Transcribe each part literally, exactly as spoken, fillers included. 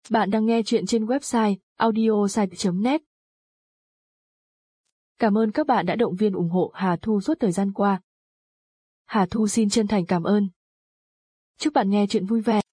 Bạn đang nghe chuyện trên website audiosite chấm net. Cảm ơn các bạn đã động viên ủng hộ Hà Thu suốt thời gian qua. Hà Thu xin chân thành cảm ơn. Chúc bạn nghe chuyện vui vẻ.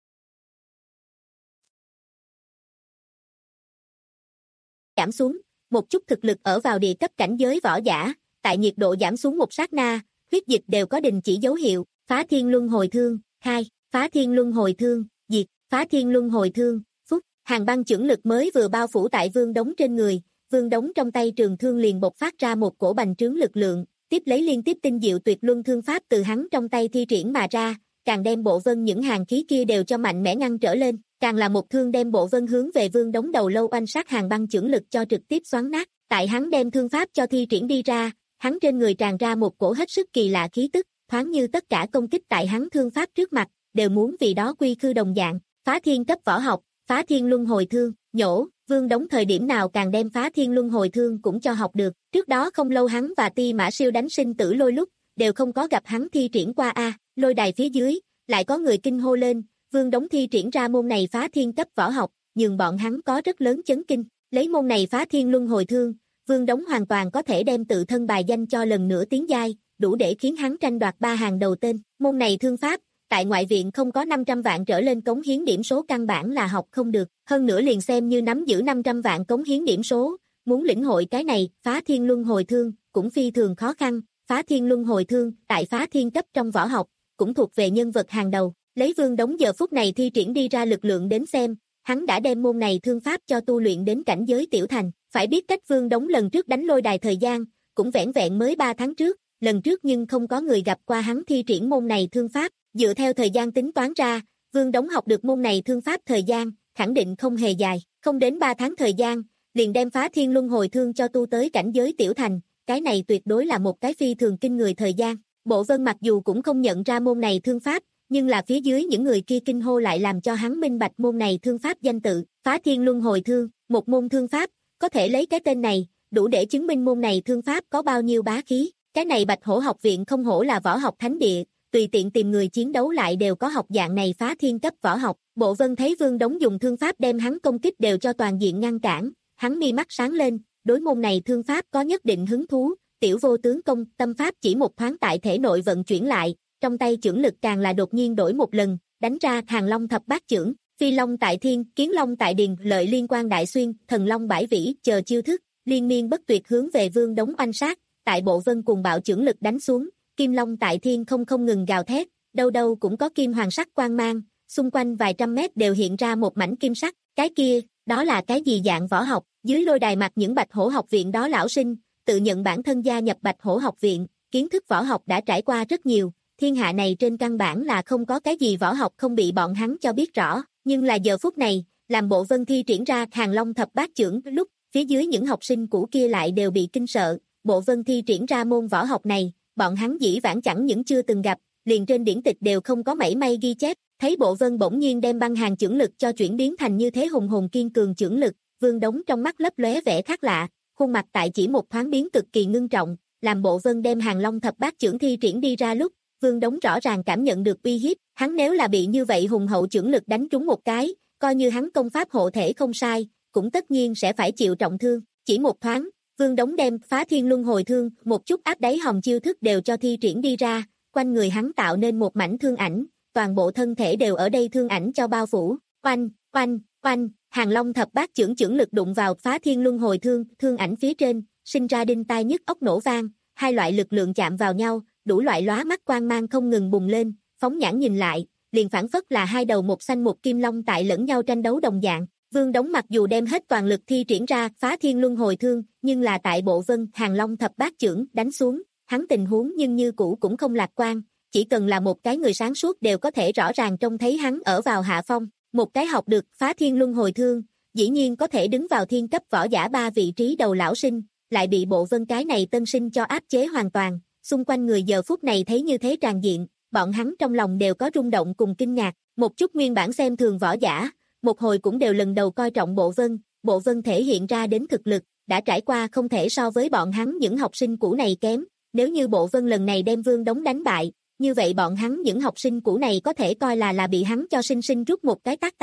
Giảm xuống, một chút thực lực ở vào địa cấp cảnh giới võ giả, tại nhiệt độ giảm xuống một sát na, huyết dịch đều có đình chỉ dấu hiệu, phá thiên luân hồi thương, hai, phá thiên luân hồi thương, diệt, phá thiên luân hồi thương, phúc, hàng băng chưởng lực mới vừa bao phủ tại Vương Đống trên người, Vương Đống trong tay trường thương liền bộc phát ra một cổ bành trướng lực lượng, tiếp lấy liên tiếp tinh diệu tuyệt luân thương pháp từ hắn trong tay thi triển mà ra, càng đem bộ vân những hàng khí kia đều cho mạnh mẽ ngăn trở lên, càng là một thương đem bộ vân hướng về Vương Đống đầu lâu oanh sát hàng băng chưởng lực cho trực tiếp xoắn nát, tại hắn đem thương pháp cho thi triển đi ra, hắn trên người tràn ra một cổ hết sức kỳ lạ khí tức, thoáng như tất cả công kích tại hắn thương pháp trước mặt, đều muốn vì đó quy khư đồng dạng, phá thiên cấp võ học, phá thiên luân hồi thương, nhổ, Vương Đống thời điểm nào càng đem phá thiên luân hồi thương cũng cho học được, trước đó không lâu hắn và Ti Mã Siêu đánh sinh tử lôi lúc, đều không có gặp hắn thi triển qua a, lôi đài phía dưới, lại có người kinh hô lên, Vương Đống thi triển ra môn này phá thiên cấp võ học, nhường bọn hắn có rất lớn chấn kinh, lấy môn này phá thiên luân hồi thương, Vương Đống hoàn toàn có thể đem tự thân bài danh cho lần nữa tiến giai, đủ để khiến hắn tranh đoạt ba hàng đầu tên, môn này thương pháp, tại ngoại viện không có năm trăm vạn trở lên cống hiến điểm số căn bản là học không được, hơn nữa liền xem như nắm giữ năm trăm vạn cống hiến điểm số, muốn lĩnh hội cái này, phá thiên luân hồi thương, cũng phi thường khó khăn, phá thiên luân hồi thương, tại phá thiên cấp trong võ học, cũng thuộc về nhân vật hàng đầu, lấy Vương Đống giờ phút này thi triển đi ra lực lượng đến xem, hắn đã đem môn này thương pháp cho tu luyện đến cảnh giới tiểu thành, phải biết cách Vương Đống lần trước đánh lôi đài thời gian, cũng vẻn vẹn mới ba tháng trước, lần trước nhưng không có người gặp qua hắn thi triển môn này thương pháp, dựa theo thời gian tính toán ra, Vương Đống học được môn này thương pháp thời gian, khẳng định không hề dài, không đến ba tháng thời gian, liền đem phá thiên luân hồi thương cho tu tới cảnh giới tiểu thành, cái này tuyệt đối là một cái phi thường kinh người thời gian, Bộ Vân mặc dù cũng không nhận ra môn này thương pháp, nhưng là phía dưới những người kia kinh hô lại làm cho hắn minh bạch môn này thương pháp danh tự, phá thiên luân hồi thương, một môn thương pháp, có thể lấy cái tên này, đủ để chứng minh môn này thương pháp có bao nhiêu bá khí, cái này Bạch Hổ học viện không hổ là võ học thánh địa, tùy tiện tìm người chiến đấu lại đều có học dạng này phá thiên cấp võ học, Bộ Vân thấy Vương Đống dùng thương pháp đem hắn công kích đều cho toàn diện ngăn cản, hắn mi mắt sáng lên, đối môn này thương pháp có nhất định hứng thú, tiểu vô tướng công, tâm pháp chỉ một thoáng tại thể nội vận chuyển lại, trong tay chưởng lực càng là đột nhiên đổi một lần, đánh ra Hàng Long thập bát chưởng, Phi Long tại thiên, Kiến Long tại điền, Lợi liên quan đại xuyên, Thần Long bãi vĩ, chờ chiêu thức, liên miên bất tuyệt hướng về Vương Đống oanh sát, tại Bộ Vân cùng bạo chưởng lực đánh xuống, Kim Long tại thiên không không ngừng gào thét, đâu đâu cũng có kim hoàng sắc quang mang, xung quanh vài trăm mét đều hiện ra một mảnh kim sắc, cái kia, đó là cái gì dạng võ học, dưới lôi đài mặt những Bạch Hổ học viện đó lão sinh, tự nhận bản thân gia nhập Bạch Hổ học viện, kiến thức võ học đã trải qua rất nhiều, thiên hạ này trên căn bản là không có cái gì võ học không bị bọn hắn cho biết rõ, nhưng là giờ phút này, làm Bộ Vân thi triển ra Hàng Long thập bát chưởng lúc, phía dưới những học sinh cũ kia lại đều bị kinh sợ, Bộ Vân thi triển ra môn võ học này, bọn hắn dĩ vãng chẳng những chưa từng gặp, liền trên điển tịch đều không có mảy may ghi chép, thấy Bộ Vân bỗng nhiên đem băng hàng chưởng lực cho chuyển biến thành như thế hùng hồn kiên cường chưởng lực, Vương Đống trong mắt lấp lóe vẻ khác lạ, khuôn mặt tại chỉ một thoáng biến cực kỳ ngưng trọng, làm Bộ Vân đem Hàng Long thập bát chưởng thi triển đi ra lúc, Vương Đống rõ ràng cảm nhận được uy hiếp, hắn nếu là bị như vậy hùng hậu chưởng lực đánh trúng một cái, coi như hắn công pháp hộ thể không sai, cũng tất nhiên sẽ phải chịu trọng thương, chỉ một thoáng, Vương Đống đem phá thiên luân hồi thương, một chút áp đáy hòm chiêu thức đều cho thi triển đi ra, quanh người hắn tạo nên một mảnh thương ảnh, toàn bộ thân thể đều ở đây thương ảnh cho bao phủ, oanh, oanh, oanh, Hàng Long thập bát chưởng chưởng lực đụng vào phá thiên luân hồi thương, thương ảnh phía trên, sinh ra đinh tai nhức óc nổ vang, hai loại lực lượng chạm vào nhau, đủ loại lóa mắt quang mang không ngừng bùng lên, phóng nhãn nhìn lại, liền phản phất là hai đầu một xanh một kim long tại lẫn nhau tranh đấu đồng dạng. Vương Đống mặc dù đem hết toàn lực thi triển ra phá thiên luân hồi thương, nhưng là tại Bộ Vân Hàng Long thập bát chưởng đánh xuống, hắn tình huống nhưng như cũ cũng không lạc quan, chỉ cần là một cái người sáng suốt đều có thể rõ ràng trông thấy hắn ở vào hạ phong, một cái học được phá thiên luân hồi thương, dĩ nhiên có thể đứng vào thiên cấp võ giả ba vị trí đầu lão sinh, lại bị Bộ Vân cái này tân sinh cho áp chế hoàn toàn, xung quanh người giờ phút này thấy như thế tràn diện, bọn hắn trong lòng đều có rung động cùng kinh ngạc, một chút nguyên bản xem thường võ giả, một hồi cũng đều lần đầu coi trọng Bộ Vân, Bộ Vân thể hiện ra đến thực lực, đã trải qua không thể so với bọn hắn những học sinh cũ này kém, nếu như Bộ Vân lần này đem Vương Đống đánh bại, như vậy bọn hắn những học sinh cũ này có thể coi là là bị hắn cho sinh sinh rút một cái tát tai,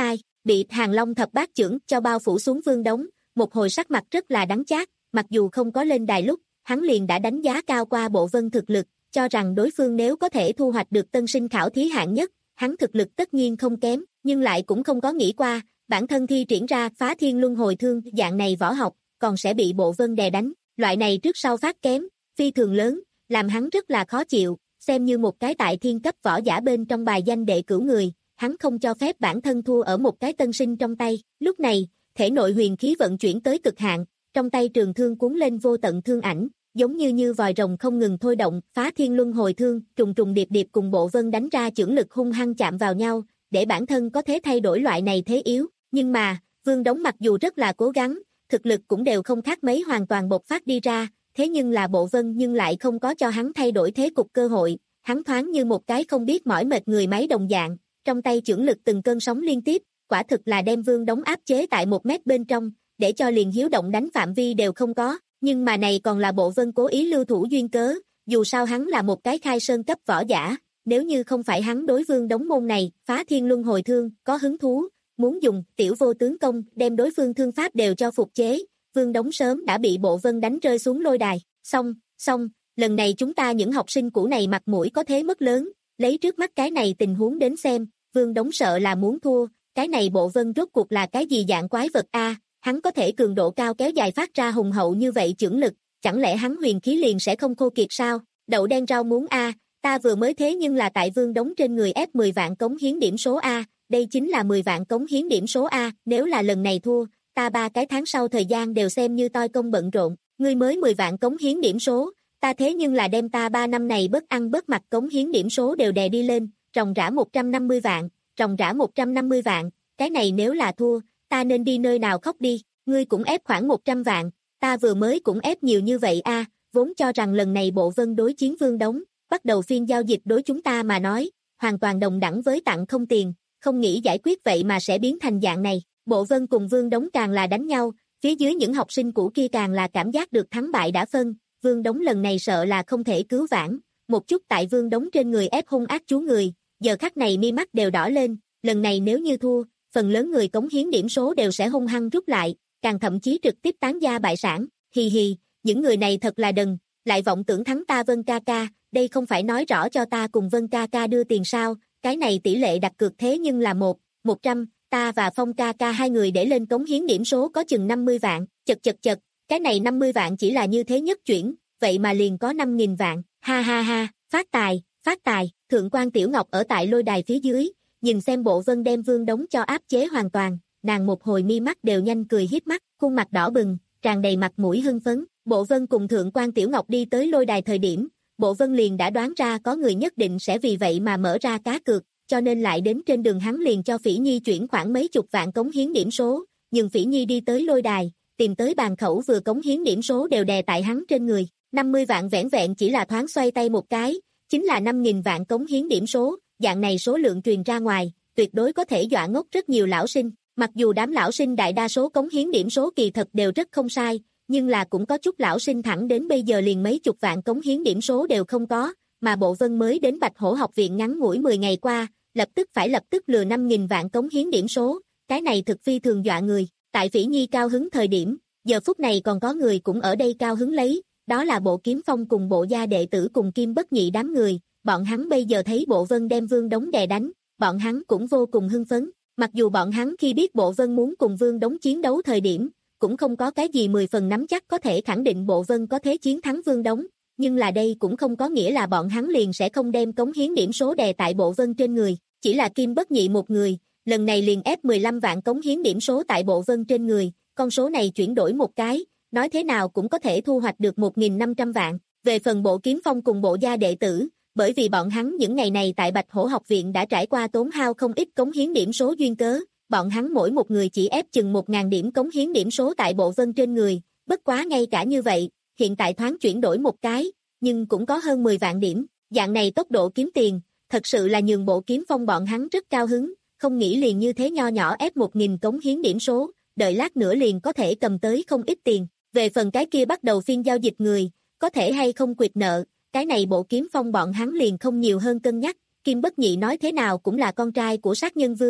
bị Hàng Long thập bát chưởng cho bao phủ xuống Vương Đống, một hồi sắc mặt rất là đắng chát, mặc dù không có lên đài lúc, hắn liền đã đánh giá cao qua Bộ Vân thực lực, cho rằng đối phương nếu có thể thu hoạch được tân sinh khảo thí hạng nhất, hắn thực lực tất nhiên không kém, nhưng lại cũng không có nghĩ qua, bản thân thi triển ra Phá Thiên Luân Hồi Thương dạng này võ học, còn sẽ bị Bộ Vân đè đánh, loại này trước sau phát kém, phi thường lớn, làm hắn rất là khó chịu, xem như một cái tại thiên cấp võ giả bên trong bài danh đệ cửu người, hắn không cho phép bản thân thua ở một cái tân sinh trong tay, lúc này, thể nội huyền khí vận chuyển tới cực hạn, trong tay trường thương cuốn lên vô tận thương ảnh, giống như như vòi rồng không ngừng thôi động, Phá Thiên Luân Hồi Thương, trùng trùng điệp điệp cùng Bộ Vân đánh ra chưởng lực hung hăng chạm vào nhau, để bản thân có thể thay đổi loại này thế yếu, nhưng mà, Vương Đống mặc dù rất là cố gắng, thực lực cũng đều không khác mấy hoàn toàn bộc phát đi ra, thế nhưng là Bộ Vân nhưng lại không có cho hắn thay đổi thế cục cơ hội, hắn thoáng như một cái không biết mỏi mệt người máy đồng dạng, trong tay chưởng lực từng cơn sóng liên tiếp, quả thực là đem Vương Đống áp chế tại một mét bên trong, để cho liền hiếu động đánh phạm vi đều không có, nhưng mà này còn là Bộ Vân cố ý lưu thủ duyên cớ, dù sao hắn là một cái khai sơn cấp võ giả, nếu như không phải hắn đối Vương Đống môn này, Phá Thiên Luân Hồi Thương, có hứng thú, muốn dùng tiểu vô tướng công đem đối phương thương pháp đều cho phục chế, Vương Đống sớm đã bị Bộ Vân đánh rơi xuống lôi đài, xong, xong, lần này chúng ta những học sinh cũ này mặt mũi có thế mất lớn, lấy trước mắt cái này tình huống đến xem, Vương Đống sợ là muốn thua, cái này Bộ Vân rốt cuộc là cái gì dạng quái vật a? Hắn có thể cường độ cao kéo dài phát ra hùng hậu như vậy chưởng lực, chẳng lẽ hắn huyền khí liền sẽ không khô kiệt sao? Đậu đen rau muống a, ta vừa mới thế nhưng là tại Vương Đống trên người ép mười vạn cống hiến điểm số a, đây chính là mười vạn cống hiến điểm số a, nếu là lần này thua, ta ba cái tháng sau thời gian đều xem như toi công bận rộn, ngươi mới mười vạn cống hiến điểm số, ta thế nhưng là đem ta ba năm này bớt ăn bớt mặc cống hiến điểm số đều đè đi lên, ròng rã một trăm năm mươi vạn, ròng rã một trăm năm mươi vạn, cái này nếu là thua, ta nên đi nơi nào khóc đi, ngươi cũng ép khoảng một trăm vạn, ta vừa mới cũng ép nhiều như vậy a, vốn cho rằng lần này Bộ Vân đối chiến Vương Đống, bắt đầu phiên giao dịch đối chúng ta mà nói, hoàn toàn đồng đẳng với tặng không tiền, không nghĩ giải quyết vậy mà sẽ biến thành dạng này, Bộ Vân cùng Vương Đống càng là đánh nhau, phía dưới những học sinh cũ kia càng là cảm giác được thắng bại đã phân, Vương Đống lần này sợ là không thể cứu vãn, một chút tại Vương Đống trên người ép hung ác chú người, giờ khắc này mi mắt đều đỏ lên, lần này nếu như thua, phần lớn người cống hiến điểm số đều sẽ hung hăng rút lại, càng thậm chí trực tiếp tán gia bại sản, hì hì, những người này thật là đần, lại vọng tưởng thắng ta Vân ca ca, đây không phải nói rõ cho ta cùng Vân ca ca đưa tiền sao, cái này tỷ lệ đặt cược thế nhưng là một, một trăm, ta và Phong ca ca hai người để lên cống hiến điểm số có chừng năm mươi vạn, chật chật chật, cái này năm mươi vạn chỉ là như thế nhất chuyển, vậy mà liền có năm nghìn vạn, ha ha ha, phát tài, phát tài, Thượng quan Tiểu Ngọc ở tại lôi đài phía dưới, nhìn xem Bộ Vân đem Vương Đống cho áp chế hoàn toàn, nàng một hồi mi mắt đều nhanh cười hiếp mắt, khuôn mặt đỏ bừng, tràn đầy mặt mũi hưng phấn, Bộ Vân cùng Thượng quan Tiểu Ngọc đi tới lôi đài thời điểm, Bộ Vân liền đã đoán ra có người nhất định sẽ vì vậy mà mở ra cá cược, cho nên lại đến trên đường hắn liền cho Phỉ Nhi chuyển khoảng mấy chục vạn cống hiến điểm số, nhưng Phỉ Nhi đi tới lôi đài, tìm tới bàn khẩu vừa cống hiến điểm số đều đè tại hắn trên người, năm mươi vạn vẻn vẹn chỉ là thoáng xoay tay một cái, chính là năm nghìn vạn cống hiến điểm số, dạng này số lượng truyền ra ngoài, tuyệt đối có thể dọa ngốc rất nhiều lão sinh, mặc dù đám lão sinh đại đa số cống hiến điểm số kỳ thật đều rất không sai, nhưng là cũng có chút lão sinh thẳng đến bây giờ liền mấy chục vạn cống hiến điểm số đều không có, mà Bộ Vân mới đến Bạch Hổ học viện ngắn ngủi mười ngày qua, lập tức phải lập tức lừa năm nghìn vạn cống hiến điểm số, cái này thực phi thường dọa người, tại Phỉ Nhi cao hứng thời điểm, giờ phút này còn có người cũng ở đây cao hứng lấy, đó là Bộ Kiếm Phong cùng Bộ gia đệ tử cùng Kim Bất Nhị đám người, bọn hắn bây giờ thấy Bộ Vân đem Vương Đống đè đánh, bọn hắn cũng vô cùng hưng phấn, mặc dù bọn hắn khi biết Bộ Vân muốn cùng Vương Đống chiến đấu thời điểm, cũng không có cái gì mười phần nắm chắc có thể khẳng định Bộ Vân có thế chiến thắng Vương Đống, nhưng là đây cũng không có nghĩa là bọn hắn liền sẽ không đem cống hiến điểm số đè tại Bộ Vân trên người, chỉ là Kim Bất Nhị một người, lần này liền ép mười lăm vạn cống hiến điểm số tại Bộ Vân trên người, con số này chuyển đổi một cái, nói thế nào cũng có thể thu hoạch được một nghìn năm trăm vạn, về phần Bộ Kiếm Phong cùng Bộ gia đệ tử, bởi vì bọn hắn những ngày này tại Bạch Hổ học viện đã trải qua tốn hao không ít cống hiến điểm số duyên cớ, bọn hắn mỗi một người chỉ ép chừng một nghìn điểm cống hiến điểm số tại Bộ Vân trên người, bất quá ngay cả như vậy, hiện tại thoáng chuyển đổi một cái, nhưng cũng có hơn mười vạn điểm, dạng này tốc độ kiếm tiền, thật sự là nhường Bộ Kiếm Phong bọn hắn rất cao hứng, không nghĩ liền như thế nho nhỏ ép một nghìn cống hiến điểm số, đợi lát nữa liền có thể cầm tới không ít tiền, về phần cái kia bắt đầu phiên giao dịch người, có thể hay không quyệt nợ, cái này Bộ Kiếm Phong bọn hắn liền không nhiều hơn cân nhắc, Kim Bất Nhị nói thế nào cũng là con trai của sát nhân vương,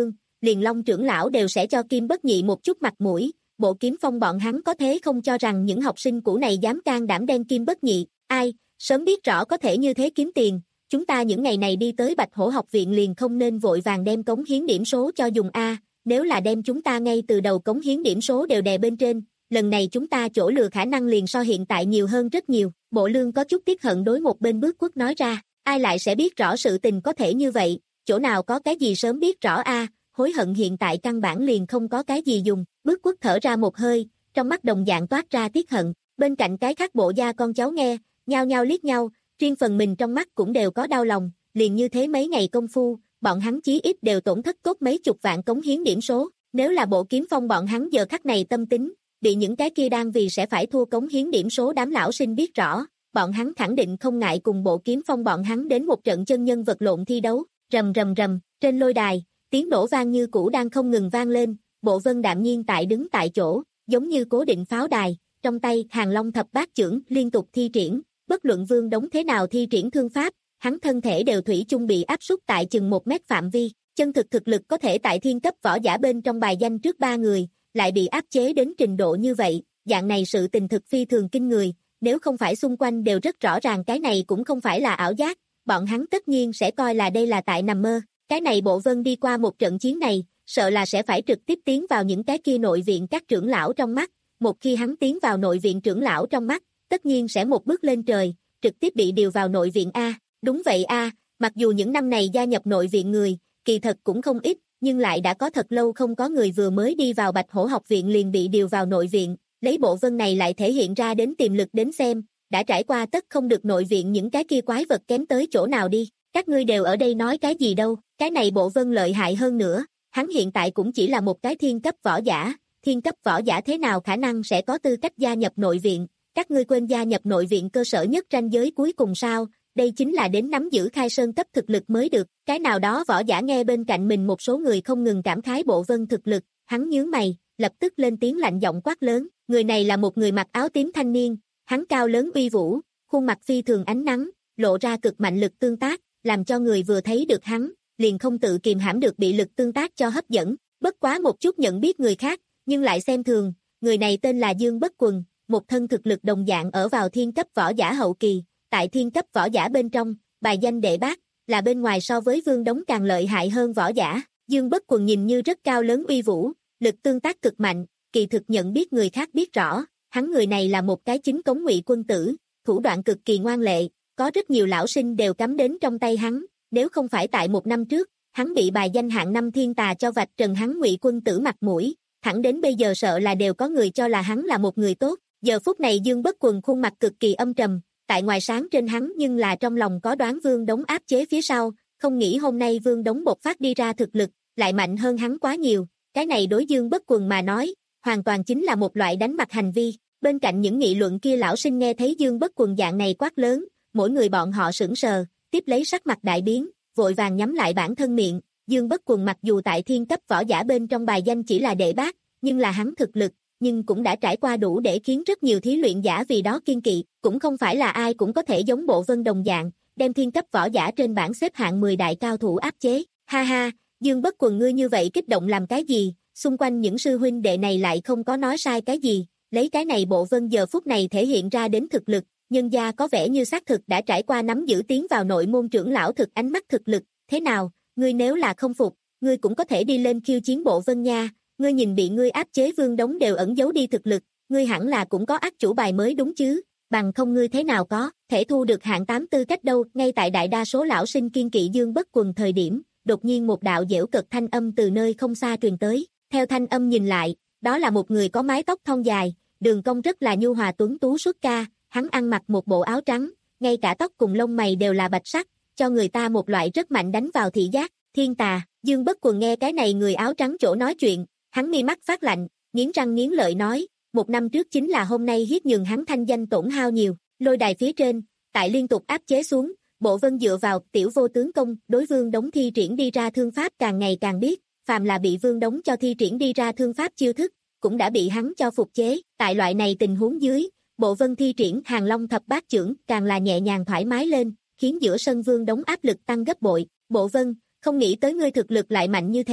liền Long trưởng lão đều sẽ cho Kim Bất Nhị một chút mặt mũi, Bộ Kiếm Phong bọn hắn có thế không cho rằng những học sinh cũ này dám can đảm đen Kim Bất Nhị, ai, sớm biết rõ có thể như thế kiếm tiền, chúng ta những ngày này đi tới Bạch Hổ học viện liền không nên vội vàng đem cống hiến điểm số cho dùng a, nếu là đem chúng ta ngay từ đầu cống hiến điểm số đều đè bên trên, lần này chúng ta chỗ lừa khả năng liền so hiện tại nhiều hơn rất nhiều. Bộ Lương có chút tiếc hận đối một bên Bước Quốc nói ra, ai lại sẽ biết rõ sự tình có thể như vậy, chỗ nào có cái gì sớm biết rõ a, hối hận hiện tại căn bản liền không có cái gì dùng. Bước Quốc thở ra một hơi, trong mắt đồng dạng toát ra tiếc hận, bên cạnh cái khác bộ gia con cháu nghe, nhao nhao liếc nhau, riêng phần mình trong mắt cũng đều có đau lòng, liền như thế mấy ngày công phu, bọn hắn chí ít đều tổn thất cốt mấy chục vạn cống hiến điểm số, nếu là Bộ Kiếm Phong bọn hắn giờ khắc này tâm tính, bị những cái kia đang vì sẽ phải thua cống hiến điểm số đám lão sinh biết rõ, bọn hắn khẳng định không ngại cùng Bộ Kiếm Phong bọn hắn đến một trận chân nhân vật lộn thi đấu, rầm rầm rầm, trên lôi đài, tiếng nổ vang như cũ đang không ngừng vang lên, Bộ Vân đạm nhiên tại đứng tại chỗ, giống như cố định pháo đài, trong tay Hàng Long thập bát chưởng liên tục thi triển, bất luận Vương Đống thế nào thi triển thương pháp, hắn thân thể đều thủy chung bị áp súc tại chừng một mét phạm vi, chân thực thực lực có thể tại thiên cấp võ giả bên trong bài danh trước ba người, lại bị áp chế đến trình độ như vậy, dạng này sự tình thực phi thường kinh người, nếu không phải xung quanh đều rất rõ ràng cái này cũng không phải là ảo giác, bọn hắn tất nhiên sẽ coi là đây là tại nằm mơ, cái này Bộ Vân đi qua một trận chiến này, sợ là sẽ phải trực tiếp tiến vào những cái kia nội viện các trưởng lão trong mắt, một khi hắn tiến vào nội viện trưởng lão trong mắt, tất nhiên sẽ một bước lên trời, trực tiếp bị điều vào nội viện A, đúng vậy A, mặc dù những năm này gia nhập nội viện người, kỳ thật cũng không ít, nhưng lại đã có thật lâu không có người vừa mới đi vào Bạch Hổ học viện liền bị điều vào nội viện, lấy Bộ Vân này lại thể hiện ra đến tiềm lực đến xem, đã trải qua tất không được nội viện những cái kia quái vật kém tới chỗ nào đi, các ngươi đều ở đây nói cái gì đâu, cái này Bộ Vân lợi hại hơn nữa, hắn hiện tại cũng chỉ là một cái thiên cấp võ giả, thiên cấp võ giả thế nào khả năng sẽ có tư cách gia nhập nội viện, các ngươi quên gia nhập nội viện cơ sở nhất ranh giới cuối cùng sao, đây chính là đến nắm giữ khai sơn cấp thực lực mới được, cái nào đó võ giả nghe bên cạnh mình một số người không ngừng cảm khái Bộ Vân thực lực, hắn nhướng mày, lập tức lên tiếng lạnh giọng quát lớn, người này là một người mặc áo tím thanh niên, hắn cao lớn uy vũ, khuôn mặt phi thường ánh nắng, lộ ra cực mạnh lực tương tác, làm cho người vừa thấy được hắn, liền không tự kiềm hãm được bị lực tương tác cho hấp dẫn, bất quá một chút nhận biết người khác, nhưng lại xem thường, người này tên là Dương Bất Quần, một thân thực lực đồng dạng ở vào thiên cấp võ giả hậu kỳ, tại thiên cấp võ giả bên trong, bài danh đệ bát, là bên ngoài so với Vương Đống càng lợi hại hơn võ giả, Dương Bất Quần nhìn như rất cao lớn uy vũ, lực tương tác cực mạnh, kỳ thực nhận biết người khác biết rõ, hắn người này là một cái chính cống ngụy quân tử, thủ đoạn cực kỳ ngoan lệ, có rất nhiều lão sinh đều cắm đến trong tay hắn, nếu không phải tại một năm trước, hắn bị bài danh hạng năm thiên tà cho vạch trần hắn ngụy quân tử mặt mũi, thẳng đến bây giờ sợ là đều có người cho là hắn là một người tốt, giờ phút này Dương Bất Quần khuôn mặt cực kỳ âm trầm, tại ngoài sáng trên hắn nhưng là trong lòng có đoán Vương Đống áp chế phía sau, không nghĩ hôm nay Vương Đống bộc phát đi ra thực lực, lại mạnh hơn hắn quá nhiều, cái này đối Dương Bất Quần mà nói, hoàn toàn chính là một loại đánh mặt hành vi, bên cạnh những nghị luận kia lão sinh nghe thấy Dương Bất Quần dạng này quát lớn, mỗi người bọn họ sững sờ, tiếp lấy sắc mặt đại biến, vội vàng nhắm lại bản thân miệng, Dương Bất Quần mặc dù tại thiên cấp võ giả bên trong bài danh chỉ là đệ bát, nhưng là hắn thực lực, nhưng cũng đã trải qua đủ để khiến rất nhiều thí luyện giả vì đó kiên kỵ, cũng không phải là ai cũng có thể giống Bộ Vân đồng dạng, đem thiên cấp võ giả trên bảng xếp hạng mười đại cao thủ áp chế, ha ha, Dương Bất Quần ngươi như vậy kích động làm cái gì, xung quanh những sư huynh đệ này lại không có nói sai cái gì, lấy cái này Bộ Vân giờ phút này thể hiện ra đến thực lực, nhân gia có vẻ như xác thực đã trải qua nắm giữ tiến vào nội môn trưởng lão thực ánh mắt thực lực, thế nào, ngươi nếu là không phục, ngươi cũng có thể đi lên khiêu chiến Bộ Vân nha, ngươi nhìn bị ngươi áp chế Vương Đống đều ẩn giấu đi thực lực, ngươi hẳn là cũng có ác chủ bài mới đúng chứ, bằng không ngươi thế nào có thể thu được hạng tám tư cách đâu, ngay tại đại đa số lão sinh kiên kỵ Dương Bất Quần thời điểm, đột nhiên một đạo dễu cợt thanh âm từ nơi không xa truyền tới, theo thanh âm nhìn lại, đó là một người có mái tóc thon dài, đường cong rất là nhu hòa tuấn tú xuất ca, hắn ăn mặc một bộ áo trắng, ngay cả tóc cùng lông mày đều là bạch sắc, cho người ta một loại rất mạnh đánh vào thị giác, thiên tà, Dương Bất Quần nghe cái này người áo trắng chỗ nói chuyện, hắn mi mắt phát lạnh, nghiến răng nghiến lợi nói, một năm trước chính là hôm nay hiết nhường hắn thanh danh tổn hao nhiều, lôi đài phía trên, tại liên tục áp chế xuống, Bộ Vân dựa vào tiểu vô tướng công, đối Vương Đống thi triển đi ra thương pháp càng ngày càng biết, phàm là bị Vương Đống cho thi triển đi ra thương pháp chiêu thức, cũng đã bị hắn cho phục chế, tại loại này tình huống dưới, Bộ Vân thi triển Hàng Long thập bát chưởng càng là nhẹ nhàng thoải mái lên, khiến giữa sân Vương Đống áp lực tăng gấp bội, Bộ Vân, không nghĩ tới ngươi thực lực lại mạnh như thế,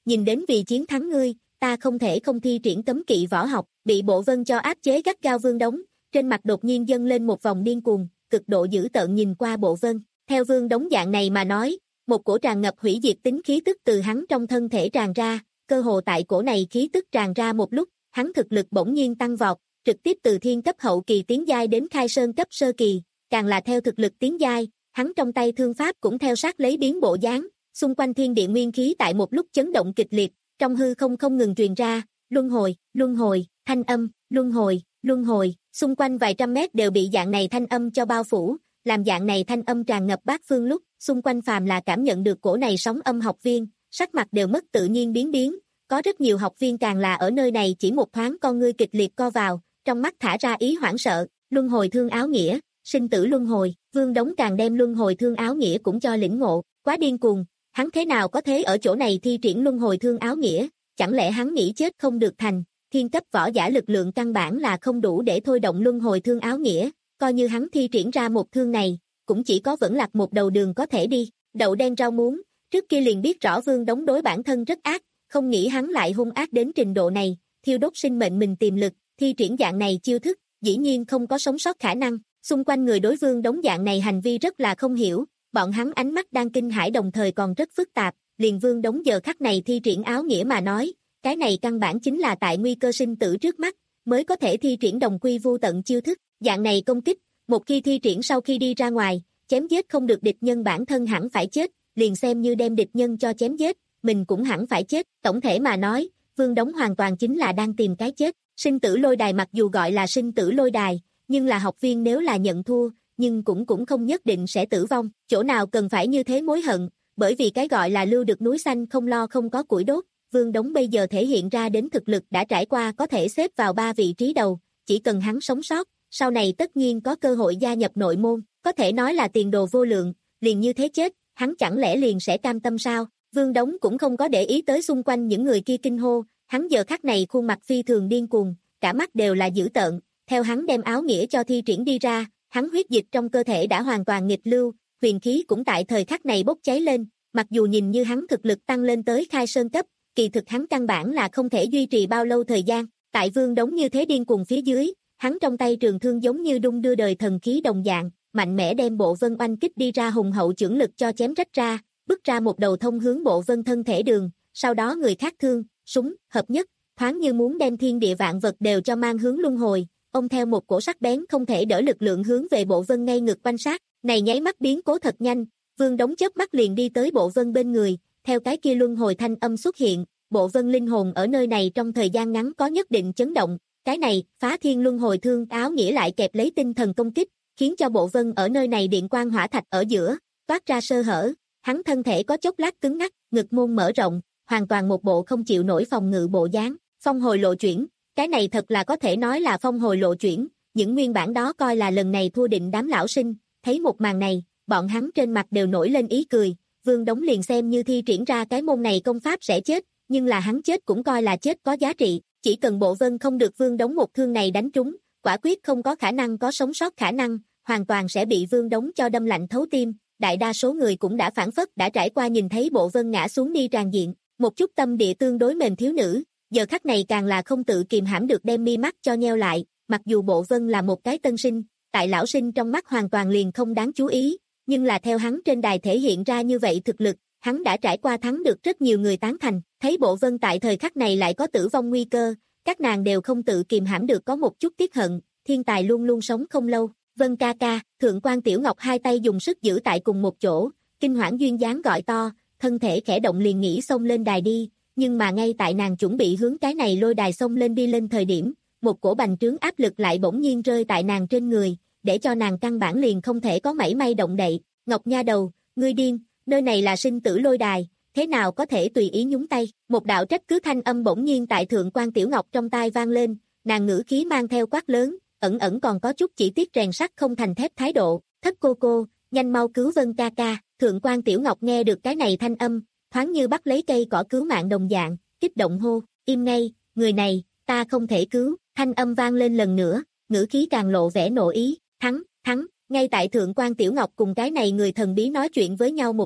nhìn đến vì chiến thắng ngươi, ta không thể không thi triển cấm kỵ võ học, bị Bộ Vân cho áp chế gắt gao Vương Đống, trên mặt đột nhiên dâng lên một vòng điên cuồng, cực độ dữ tợn nhìn qua Bộ Vân, theo Vương Đống dạng này mà nói, một cổ tràn ngập hủy diệt tính khí tức từ hắn trong thân thể tràn ra, cơ hồ tại cổ này khí tức tràn ra một lúc, hắn thực lực bỗng nhiên tăng vọt, trực tiếp từ thiên cấp hậu kỳ tiến giai đến khai sơn cấp sơ kỳ, càng là theo thực lực tiến giai, hắn trong tay thương pháp cũng theo sát lấy biến bộ dáng, xung quanh thiên địa nguyên khí tại một lúc chấn động kịch liệt, trong hư không không ngừng truyền ra, luân hồi, luân hồi, thanh âm, luân hồi, luân hồi, xung quanh vài trăm mét đều bị dạng này thanh âm cho bao phủ, làm dạng này thanh âm tràn ngập bát phương lúc, xung quanh phàm là cảm nhận được cổ này sóng âm học viên, sắc mặt đều mất tự nhiên biến biến, có rất nhiều học viên càng là ở nơi này chỉ một thoáng con ngươi kịch liệt co vào, trong mắt thả ra ý hoảng sợ, luân hồi thương áo nghĩa, sinh tử luân hồi, Vương Đống càng đem luân hồi thương áo nghĩa cũng cho lĩnh ngộ, quá điên cuồng, hắn thế nào có thế ở chỗ này thi triển luân hồi thương áo nghĩa, chẳng lẽ hắn nghĩ chết không được thành, thiên cấp võ giả lực lượng căn bản là không đủ để thôi động luân hồi thương áo nghĩa, coi như hắn thi triển ra một thương này, cũng chỉ có vẫn lạc một đầu đường có thể đi, đậu đen rau muống, trước kia liền biết rõ Vương Đống đối bản thân rất ác, không nghĩ hắn lại hung ác đến trình độ này, thiêu đốt sinh mệnh mình tiềm lực, thi triển dạng này chiêu thức, dĩ nhiên không có sống sót khả năng, xung quanh người đối Vương Đống dạng này hành vi rất là không hiểu, bọn hắn ánh mắt đang kinh hãi đồng thời còn rất phức tạp, liền Vương Đống giờ khắc này thi triển áo nghĩa mà nói, cái này căn bản chính là tại nguy cơ sinh tử trước mắt, mới có thể thi triển đồng quy vô tận chiêu thức, dạng này công kích, một khi thi triển sau khi đi ra ngoài, chém giết không được địch nhân bản thân hẳn phải chết, liền xem như đem địch nhân cho chém giết, mình cũng hẳn phải chết, tổng thể mà nói, Vương Đống hoàn toàn chính là đang tìm cái chết, sinh tử lôi đài mặc dù gọi là sinh tử lôi đài, nhưng là học viên nếu là nhận thua, nhưng cũng cũng không nhất định sẽ tử vong, chỗ nào cần phải như thế mối hận, bởi vì cái gọi là lưu được núi xanh không lo không có củi đốt, Vương Đống bây giờ thể hiện ra đến thực lực đã trải qua có thể xếp vào ba vị trí đầu, chỉ cần hắn sống sót, sau này tất nhiên có cơ hội gia nhập nội môn, có thể nói là tiền đồ vô lượng, liền như thế chết, hắn chẳng lẽ liền sẽ cam tâm sao? Vương Đống cũng không có để ý tới xung quanh những người kia kinh hô, hắn giờ khắc này khuôn mặt phi thường điên cuồng, cả mắt đều là dữ tợn, theo hắn đem áo nghĩa cho thi triển đi ra, hắn huyết dịch trong cơ thể đã hoàn toàn nghịch lưu, huyền khí cũng tại thời khắc này bốc cháy lên, mặc dù nhìn như hắn thực lực tăng lên tới khai sơn cấp, kỳ thực hắn căn bản là không thể duy trì bao lâu thời gian, tại Vương Đống như thế điên cuồng phía dưới, hắn trong tay trường thương giống như đung đưa đời thần khí đồng dạng, mạnh mẽ đem Bộ Vân oanh kích đi ra hùng hậu chưởng lực cho chém rách ra, bứt ra một đầu thông hướng Bộ Vân thân thể đường, sau đó người khác thương, súng, hợp nhất, thoáng như muốn đem thiên địa vạn vật đều cho mang hướng luân hồi, ông theo một cổ sắc bén không thể đỡ lực lượng hướng về Bộ Vân ngay ngực quanh sát, này nháy mắt biến cố thật nhanh, Vương Đống chớp mắt liền đi tới Bộ Vân bên người, theo cái kia luân hồi thanh âm xuất hiện, Bộ Vân linh hồn ở nơi này trong thời gian ngắn có nhất định chấn động, cái này, phá thiên luân hồi thương áo nghĩa lại kẹp lấy tinh thần công kích, khiến cho Bộ Vân ở nơi này điện quang hỏa thạch ở giữa, toát ra sơ hở, hắn thân thể có chốc lát cứng ngắc, ngực môn mở rộng, hoàn toàn một bộ không chịu nổi phòng ngự bộ dáng, phong hồi lộ chuyển, cái này thật là có thể nói là phong hồi lộ chuyển, những nguyên bản đó coi là lần này thua định đám lão sinh, thấy một màn này, bọn hắn trên mặt đều nổi lên ý cười, Vương Đống liền xem như thi triển ra cái môn này công pháp sẽ chết, nhưng là hắn chết cũng coi là chết có giá trị, chỉ cần Bộ Vân không được Vương Đống một thương này đánh trúng, quả quyết không có khả năng có sống sót khả năng, hoàn toàn sẽ bị Vương Đống cho đâm lạnh thấu tim, đại đa số người cũng đã phản phất đã trải qua nhìn thấy Bộ Vân ngã xuống đi tràn diện, một chút tâm địa tương đối mềm thiếu nữ, giờ khắc này càng là không tự kìm hãm được đem mi mắt cho nheo lại, mặc dù Bộ Vân là một cái tân sinh, tại lão sinh trong mắt hoàn toàn liền không đáng chú ý, nhưng là theo hắn trên đài thể hiện ra như vậy thực lực, hắn đã trải qua thắng được rất nhiều người tán thành, thấy Bộ Vân tại thời khắc này lại có tử vong nguy cơ, các nàng đều không tự kìm hãm được có một chút tiếc hận, thiên tài luôn luôn sống không lâu, Vân ca ca, Thượng quan Tiểu Ngọc hai tay dùng sức giữ tại cùng một chỗ, kinh hoảng duyên dáng gọi to, thân thể khẽ động liền nghĩ xông lên đài đi, nhưng mà ngay tại nàng chuẩn bị hướng cái này lôi đài xông lên đi lên thời điểm, một cổ bành trướng áp lực lại bỗng nhiên rơi tại nàng trên người, để cho nàng căn bản liền không thể có mảy may động đậy, Ngọc nha đầu, ngươi điên, nơi này là sinh tử lôi đài, thế nào có thể tùy ý nhúng tay, một đạo trách cứ thanh âm bỗng nhiên tại Thượng quan Tiểu Ngọc trong tai vang lên, nàng ngữ khí mang theo quát lớn, ẩn ẩn còn có chút chỉ tiếc rèn sắt không thành thép thái độ, Thất cô cô, nhanh mau cứu Vân ca ca, Thượng quan Tiểu Ngọc nghe được cái này thanh âm, thoáng như bắt lấy cây cỏ cứu mạng đồng dạng, kích động hô, im ngay, người này, ta không thể cứu, thanh âm vang lên lần nữa, ngữ khí càng lộ vẻ nộ ý, thắng, thắng, ngay tại Thượng quan Tiểu Ngọc cùng cái này người thần bí nói chuyện với nhau một lúc,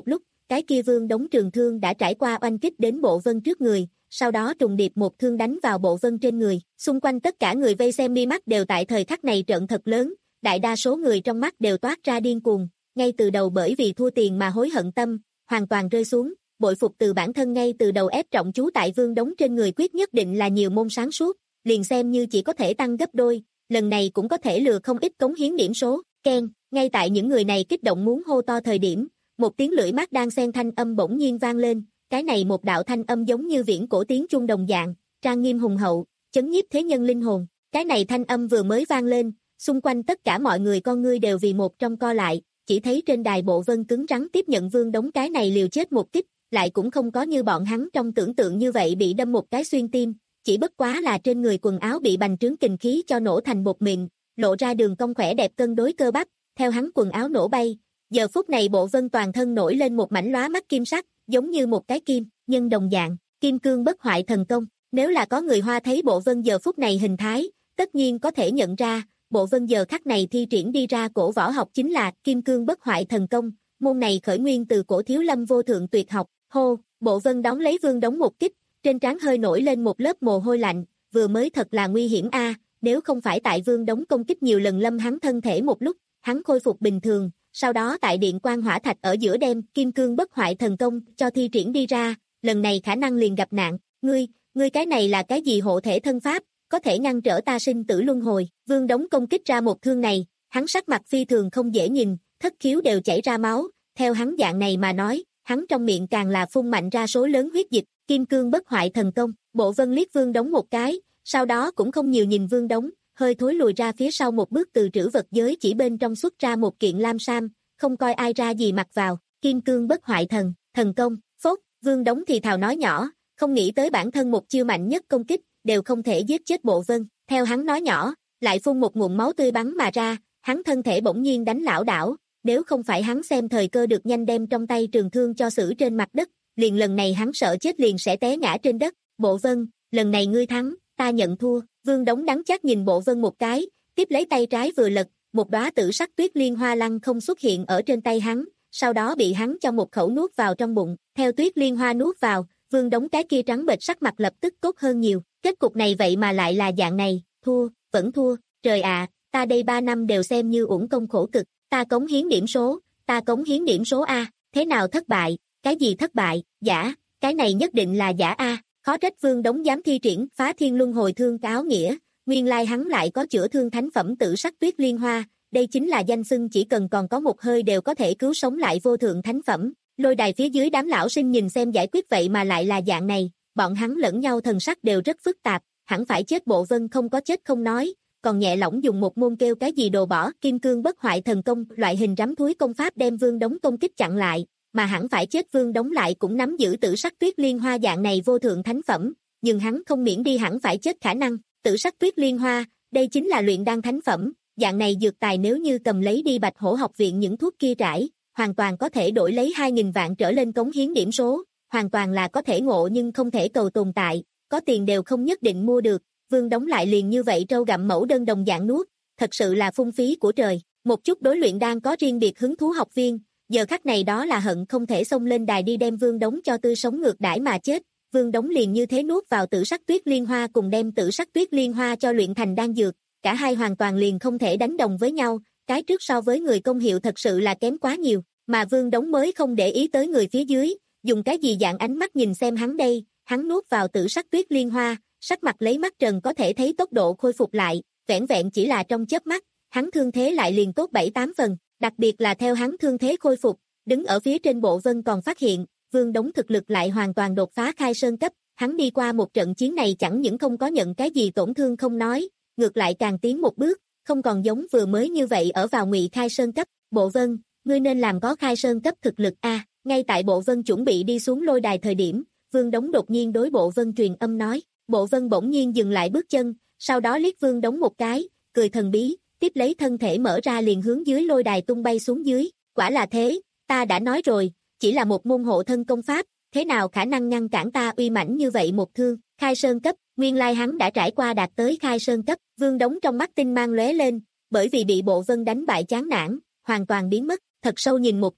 cái kia Vương Đống trường thương đã trải qua oanh kích đến Bộ Vân trước người, sau đó trùng điệp một thương đánh vào Bộ Vân trên người. Xung quanh tất cả người vây xem mi mắt đều tại thời khắc này trợn thật lớn, đại đa số người trong mắt đều toát ra điên cuồng, ngay từ đầu bởi vì thua tiền mà hối hận tâm, hoàn toàn rơi xuống, bội phục từ bản thân ngay từ đầu ép trọng chú tại Vương Đống trên người quyết nhất định là nhiều môn sáng suốt, liền xem như chỉ có thể tăng gấp đôi, lần này cũng có thể lừa không ít cống hiến điểm số. Ken, ngay tại những người này kích động muốn hô to thời điểm, một tiếng lưỡi mát đang xen thanh âm bỗng nhiên vang lên, cái này một đạo thanh âm giống như viễn cổ tiếng chuông đồng dạng, trang nghiêm hùng hậu, chấn nhiếp thế nhân linh hồn. Cái này thanh âm vừa mới vang lên, xung quanh tất cả mọi người con ngươi đều vì một trong co lại, chỉ thấy trên đài Bộ Vân cứng rắn tiếp nhận Vương Đống cái này liều chết một kích, lại cũng không có như bọn hắn trong tưởng tượng như vậy bị đâm một cái xuyên tim, chỉ bất quá là trên người quần áo bị bành trướng kình khí cho nổ thành bột mịn, lộ ra đường cong khỏe đẹp cân đối cơ bắp, theo hắn quần áo nổ bay. Giờ phút này Bộ Vân toàn thân nổi lên một mảnh lóa mắt kim sắc, giống như một cái kim, nhân đồng dạng, kim cương bất hoại thần công. Nếu là có người Hoa thấy Bộ Vân giờ phút này hình thái, tất nhiên có thể nhận ra, Bộ Vân giờ khắc này thi triển đi ra cổ võ học chính là kim cương bất hoại thần công, môn này khởi nguyên từ cổ Thiếu Lâm vô thượng tuyệt học. Hô, Bộ Vân đón lấy Vương Đống một kích, trên trán hơi nổi lên một lớp mồ hôi lạnh, vừa mới thật là nguy hiểm a, nếu không phải tại Vương Đống công kích nhiều lần lâm hắn thân thể một lúc, hắn khôi phục bình thường, sau đó tại điện quan hỏa thạch ở giữa đem kim cương bất hoại thần công cho thi triển đi ra, lần này khả năng liền gặp nạn. Ngươi, ngươi cái này là cái gì hộ thể thân pháp, có thể ngăn trở ta sinh tử luân hồi. Vương Đống công kích ra một thương này, hắn sắc mặt phi thường không dễ nhìn, thất khiếu đều chảy ra máu, theo hắn dạng này mà nói, hắn trong miệng càng là phun mạnh ra số lớn huyết dịch. Kim cương bất hoại thần công. Bộ Vân liếc Vương Đống một cái, sau đó cũng không nhiều nhìn Vương Đống, hơi thối lùi ra phía sau một bước, từ trữ vật giới chỉ bên trong xuất ra một kiện lam sam, không coi ai ra gì mặc vào. Kim cương bất hoại thần, thần công. Phốt, Vương Đống thì thào nói nhỏ, không nghĩ tới bản thân một chiêu mạnh nhất công kích, đều không thể giết chết Bộ Vân. Theo hắn nói nhỏ, lại phun một ngụm máu tươi bắn mà ra, hắn thân thể bỗng nhiên đánh lảo đảo, nếu không phải hắn xem thời cơ được nhanh đem trong tay trường thương cho xử trên mặt đất, liền lần này hắn sợ chết liền sẽ té ngã trên đất. Bộ Vân, lần này ngươi thắng, ta nhận thua. Vương Đống đắng chát nhìn Bộ Vân một cái, tiếp lấy tay trái vừa lật, một đóa tử sắc tuyết liên hoa lăng không xuất hiện ở trên tay hắn, sau đó bị hắn cho một khẩu nuốt vào trong bụng. Theo tuyết liên hoa nuốt vào, Vương Đống cái kia trắng bệch sắc mặt lập tức tốt hơn nhiều. Kết cục này vậy mà lại là dạng này, thua, vẫn thua. Trời ạ, à, ta đây ba năm đều xem như uổng công khổ cực, ta cống hiến điểm số, ta cống hiến điểm số a, thế nào thất bại? Cái gì thất bại? Giả, cái này nhất định là giả a. Khó trách Vương Đống dám thi triển phá thiên luân hồi thương cáo nghĩa, nguyên lai hắn lại có chữa thương thánh phẩm tử sắc tuyết liên hoa, đây chính là danh xưng chỉ cần còn có một hơi đều có thể cứu sống lại vô thượng thánh phẩm. Lôi đài phía dưới đám lão sinh nhìn xem giải quyết vậy mà lại là dạng này, bọn hắn lẫn nhau thần sắc đều rất phức tạp, hẳn phải chết Bộ Vân không có chết không nói, còn nhẹ lỏng dùng một môn kêu cái gì đồ bỏ kim cương bất hoại thần công loại hình rắm thúi công pháp đem Vương Đống công kích chặn lại, mà hẳn phải chết Vương Đống lại cũng nắm giữ tử sắc tuyết liên hoa dạng này vô thượng thánh phẩm, nhưng hắn không miễn đi hẳn phải chết khả năng. Tử sắc tuyết liên hoa, đây chính là luyện đan thánh phẩm, dạng này dược tài nếu như cầm lấy đi Bạch Hổ học viện những thuốc kia trải, hoàn toàn có thể đổi lấy hai nghìn vạn trở lên cống hiến điểm số, hoàn toàn là có thể ngộ nhưng không thể cầu tồn tại, có tiền đều không nhất định mua được. Vương Đống lại liền như vậy trâu gặm mẫu đơn đồng dạng nuốt, thật sự là phung phí của trời. Một chút đối luyện đan có riêng biệt hứng thú học viên, giờ khắc này đó là hận không thể xông lên đài đi đem Vương Đống cho tươi sống ngược đãi mà chết. Vương Đống liền như thế nuốt vào tử sắc tuyết liên hoa cùng đem tử sắc tuyết liên hoa cho luyện thành đan dược, cả hai hoàn toàn liền không thể đánh đồng với nhau, cái trước so với người công hiệu thật sự là kém quá nhiều, mà Vương Đống mới không để ý tới người phía dưới, dùng cái gì dạng ánh mắt nhìn xem hắn đây, hắn nuốt vào tử sắc tuyết liên hoa, sắc mặt lấy mắt trần có thể thấy tốc độ khôi phục lại, vẻn vẹn chỉ là trong chớp mắt, hắn thương thế lại liền tốt bảy tám phần, đặc biệt là theo hắn thương thế khôi phục, đứng ở phía trên Bộ Vân còn phát hiện, Vương Đống thực lực lại hoàn toàn đột phá khai sơn cấp, hắn đi qua một trận chiến này chẳng những không có nhận cái gì tổn thương không nói, ngược lại càng tiến một bước, không còn giống vừa mới như vậy ở vào ngụy khai sơn cấp. Bộ Vân, ngươi nên làm có khai sơn cấp thực lực a. Ngay tại Bộ Vân chuẩn bị đi xuống lôi đài thời điểm, Vương Đống đột nhiên đối Bộ Vân truyền âm nói, Bộ Vân bỗng nhiên dừng lại bước chân, sau đó liếc Vương Đống một cái, cười thần bí, tiếp lấy thân thể mở ra liền hướng dưới lôi đài tung bay xuống dưới. Quả là thế, ta đã nói rồi, chỉ là một môn hộ thân công pháp, thế nào khả năng ngăn cản ta uy mãnh như vậy một thương. Khai sơn cấp, nguyên lai hắn đã trải qua đạt tới khai sơn cấp. Vương Đống trong mắt tinh mang lóe lên, bởi vì bị Bộ Vân đánh bại chán nản, hoàn toàn biến mất, thật sâu nhìn một chút,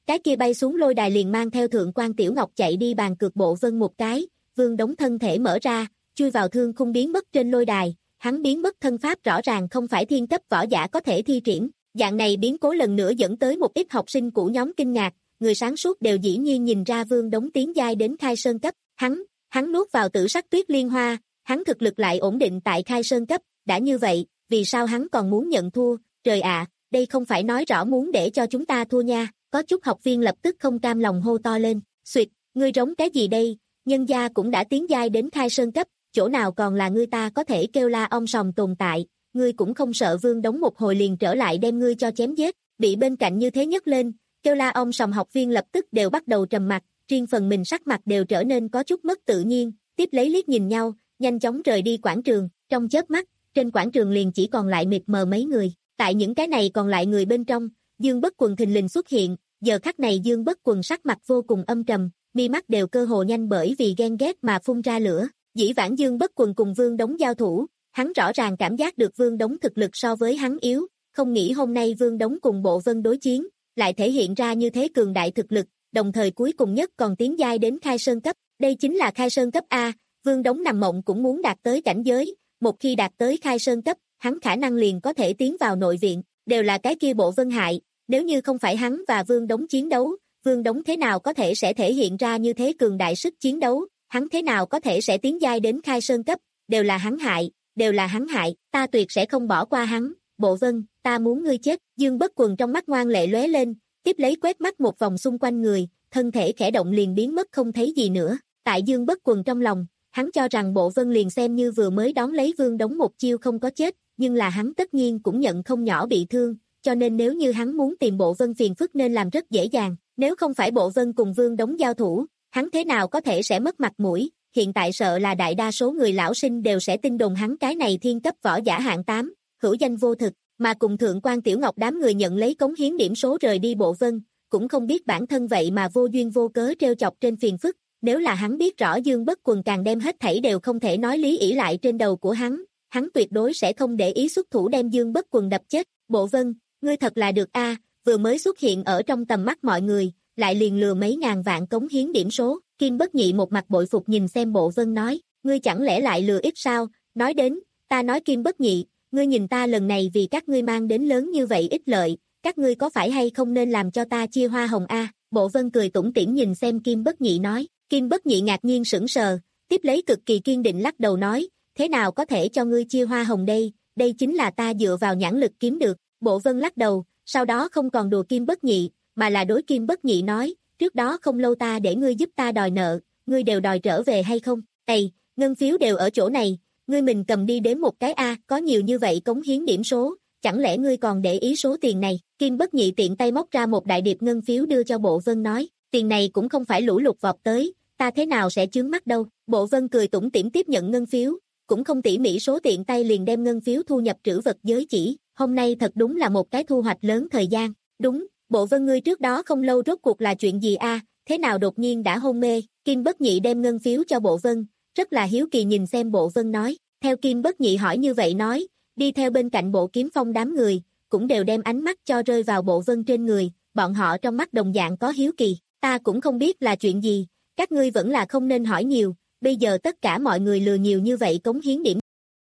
cái kia bay xuống lôi đài liền mang theo Thượng quan Tiểu Ngọc chạy đi bàn cược Bộ Vân một cái, Vương Đống thân thể mở ra, chui vào thương khung biến mất trên lôi đài, hắn biến mất thân pháp rõ ràng không phải thiên cấp võ giả có thể thi triển, dạng này biến cố lần nữa dẫn tới một ít học sinh cũ nhóm kinh ngạc, người sáng suốt đều dĩ nhiên nhìn ra Vương Đống tiến giai đến khai sơn cấp, hắn, hắn nuốt vào tử sắc tuyết liên hoa, hắn thực lực lại ổn định tại khai sơn cấp, đã như vậy, vì sao hắn còn muốn nhận thua, trời ạ, đây không phải nói rõ muốn để cho chúng ta thua nha, có chút học viên lập tức không cam lòng hô to lên, xuyệt, ngươi rống cái gì đây, nhân gia cũng đã tiến giai đến khai sơn cấp, chỗ nào còn là ngươi ta có thể kêu la ong sòng tồn tại, ngươi cũng không sợ Vương Đống một hồi liền trở lại đem ngươi cho chém giết, bị bên cạnh như thế nhấc lên, kêu la ong sòng học viên lập tức đều bắt đầu trầm mặt, riêng phần mình sắc mặt đều trở nên có chút mất tự nhiên, tiếp lấy liếc nhìn nhau, nhanh chóng rời đi quảng trường, trong chớp mắt, trên quảng trường liền chỉ còn lại mịt mờ mấy người, tại những cái này còn lại người bên trong, Dương Bất Quần thình lình xuất hiện, giờ khắc này Dương Bất Quần sắc mặt vô cùng âm trầm, mi mắt đều cơ hồ nhanh bởi vì ghen ghét mà phun ra lửa, dĩ vãng Dương Bất Quần cùng Vương Đống giao thủ, hắn rõ ràng cảm giác được Vương Đống thực lực so với hắn yếu, không nghĩ hôm nay Vương Đống cùng Bộ Vân đối chiến, lại thể hiện ra như thế cường đại thực lực, đồng thời cuối cùng nhất còn tiến giai đến khai sơn cấp, đây chính là khai sơn cấp A, Vương Đống nằm mộng cũng muốn đạt tới cảnh giới, một khi đạt tới khai sơn cấp, hắn khả năng liền có thể tiến vào nội viện, đều là cái kia Bộ Vân hại, nếu như không phải hắn và Vương Đống chiến đấu, Vương Đống thế nào có thể sẽ thể hiện ra như thế cường đại sức chiến đấu, hắn thế nào có thể sẽ tiến giai đến khai sơn cấp, đều là hắn hại, đều là hắn hại, ta tuyệt sẽ không bỏ qua hắn, Bộ Vân, ta muốn ngươi chết, Dương Bất Quần trong mắt ngoan lệ lóe lên, tiếp lấy quét mắt một vòng xung quanh người, thân thể khẽ động liền biến mất không thấy gì nữa, tại Dương Bất Quần trong lòng, hắn cho rằng Bộ Vân liền xem như vừa mới đón lấy Vương Đống một chiêu không có chết, nhưng là hắn tất nhiên cũng nhận không nhỏ bị thương, cho nên nếu như hắn muốn tìm Bộ Vân phiền phức nên làm rất dễ dàng, nếu không phải Bộ Vân cùng Vương Đống giao thủ, hắn thế nào có thể sẽ mất mặt mũi, hiện tại sợ là đại đa số người lão sinh đều sẽ tin đồn hắn cái này thiên cấp võ giả hạng tám, hữu danh vô thực, mà cùng Thượng quan Tiểu Ngọc đám người nhận lấy cống hiến điểm số rời đi Bộ Vân, cũng không biết bản thân vậy mà vô duyên vô cớ trêu chọc trên phiền phức, nếu là hắn biết rõ Dương Bất Quần càng đem hết thảy đều không thể nói lý ỷ lại trên đầu của hắn, hắn tuyệt đối sẽ không để ý xuất thủ đem Dương Bất Quần đập chết, Bộ Vân, ngươi thật là được a, vừa mới xuất hiện ở trong tầm mắt mọi người, lại liền lừa mấy ngàn vạn cống hiến điểm số, Kim Bất Nhị một mặt bội phục nhìn xem Bộ Vân nói, ngươi chẳng lẽ lại lừa ít sao, nói đến, ta nói Kim Bất Nhị, ngươi nhìn ta lần này vì các ngươi mang đến lớn như vậy ích lợi, các ngươi có phải hay không nên làm cho ta chia hoa hồng a? Bộ Vân cười tủm tỉm nhìn xem Kim Bất Nhị nói, Kim Bất Nhị ngạc nhiên sững sờ, tiếp lấy cực kỳ kiên định lắc đầu nói, thế nào có thể cho ngươi chia hoa hồng đây, đây chính là ta dựa vào nhãn lực kiếm được, Bộ Vân lắc đầu, sau đó không còn đùa Kim Bất Nhị, mà là đối Kim Bất Nhị nói, trước đó không lâu ta để ngươi giúp ta đòi nợ, ngươi đều đòi trở về hay không, ầy, ngân phiếu đều ở chỗ này, ngươi mình cầm đi đếm một cái a, có nhiều như vậy cống hiến điểm số, chẳng lẽ ngươi còn để ý số tiền này, Kim Bất Nhị tiện tay móc ra một đại điệp ngân phiếu đưa cho Bộ Vân nói, tiền này cũng không phải lũ lụt vọt tới, ta thế nào sẽ chướng mắt đâu, Bộ Vân cười tủm tỉm tiếp nhận ngân phiếu, cũng không tỉ mỉ số tiện tay liền đem ngân phiếu thu nhập trữ vật giới chỉ, hôm nay thật đúng là một cái thu hoạch lớn thời gian, đúng, Bộ Vân ngươi trước đó không lâu rốt cuộc là chuyện gì a, thế nào đột nhiên đã hôn mê, Kim Bất Nhị đem ngân phiếu cho Bộ Vân, rất là hiếu kỳ nhìn xem Bộ Vân nói, theo Kim Bất Nhị hỏi như vậy nói, đi theo bên cạnh Bộ Kiếm Phong đám người, cũng đều đem ánh mắt cho rơi vào Bộ Vân trên người, bọn họ trong mắt đồng dạng có hiếu kỳ, ta cũng không biết là chuyện gì, các ngươi vẫn là không nên hỏi nhiều, bây giờ tất cả mọi người lừa nhiều như vậy cống hiến điểm.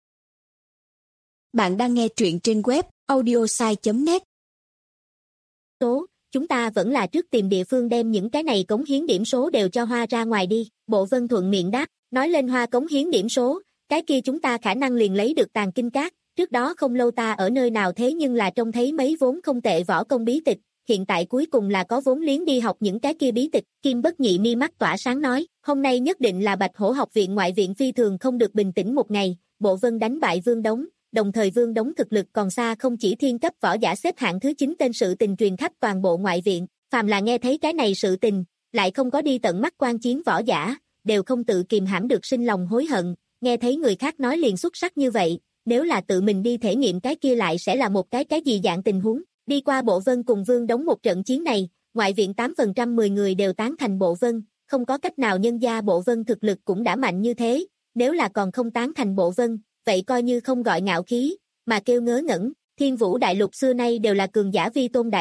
Bạn đang nghe truyện trên web audiosai chấm net. Số, chúng ta vẫn là trước tìm địa phương đem những cái này cống hiến điểm số đều cho hoa ra ngoài đi, Bộ Vân thuận miệng đáp, nói lên hoa cống hiến điểm số, cái kia chúng ta khả năng liền lấy được tàng kinh cát, trước đó không lâu ta ở nơi nào thế nhưng là trông thấy mấy vốn không tệ võ công bí tịch, hiện tại cuối cùng là có vốn liếng đi học những cái kia bí tịch, Kim Bất Nhị mi mắt tỏa sáng nói, hôm nay nhất định là Bạch Hổ học viện ngoại viện phi thường không được bình tĩnh một ngày, Bộ Vân đánh bại Vương Đống, đồng thời Vương Đống thực lực còn xa không chỉ thiên cấp võ giả xếp hạng thứ chín tên sự tình truyền khắp toàn bộ ngoại viện, phàm là nghe thấy cái này sự tình, lại không có đi tận mắt quan chiến võ giả, đều không tự kìm hãm được sinh lòng hối hận, nghe thấy người khác nói liền xuất sắc như vậy, nếu là tự mình đi thể nghiệm cái kia lại sẽ là một cái cái gì dạng tình huống. Đi qua Bộ Vân cùng Vương Đống một trận chiến này, ngoại viện tám phần trăm mười người đều tán thành Bộ Vân, không có cách nào nhân gia Bộ Vân thực lực cũng đã mạnh như thế, nếu là còn không tán thành Bộ Vân, vậy coi như không gọi ngạo khí, mà kêu ngớ ngẩn, Thiên Vũ đại lục xưa nay đều là cường giả vi tôn đại lục,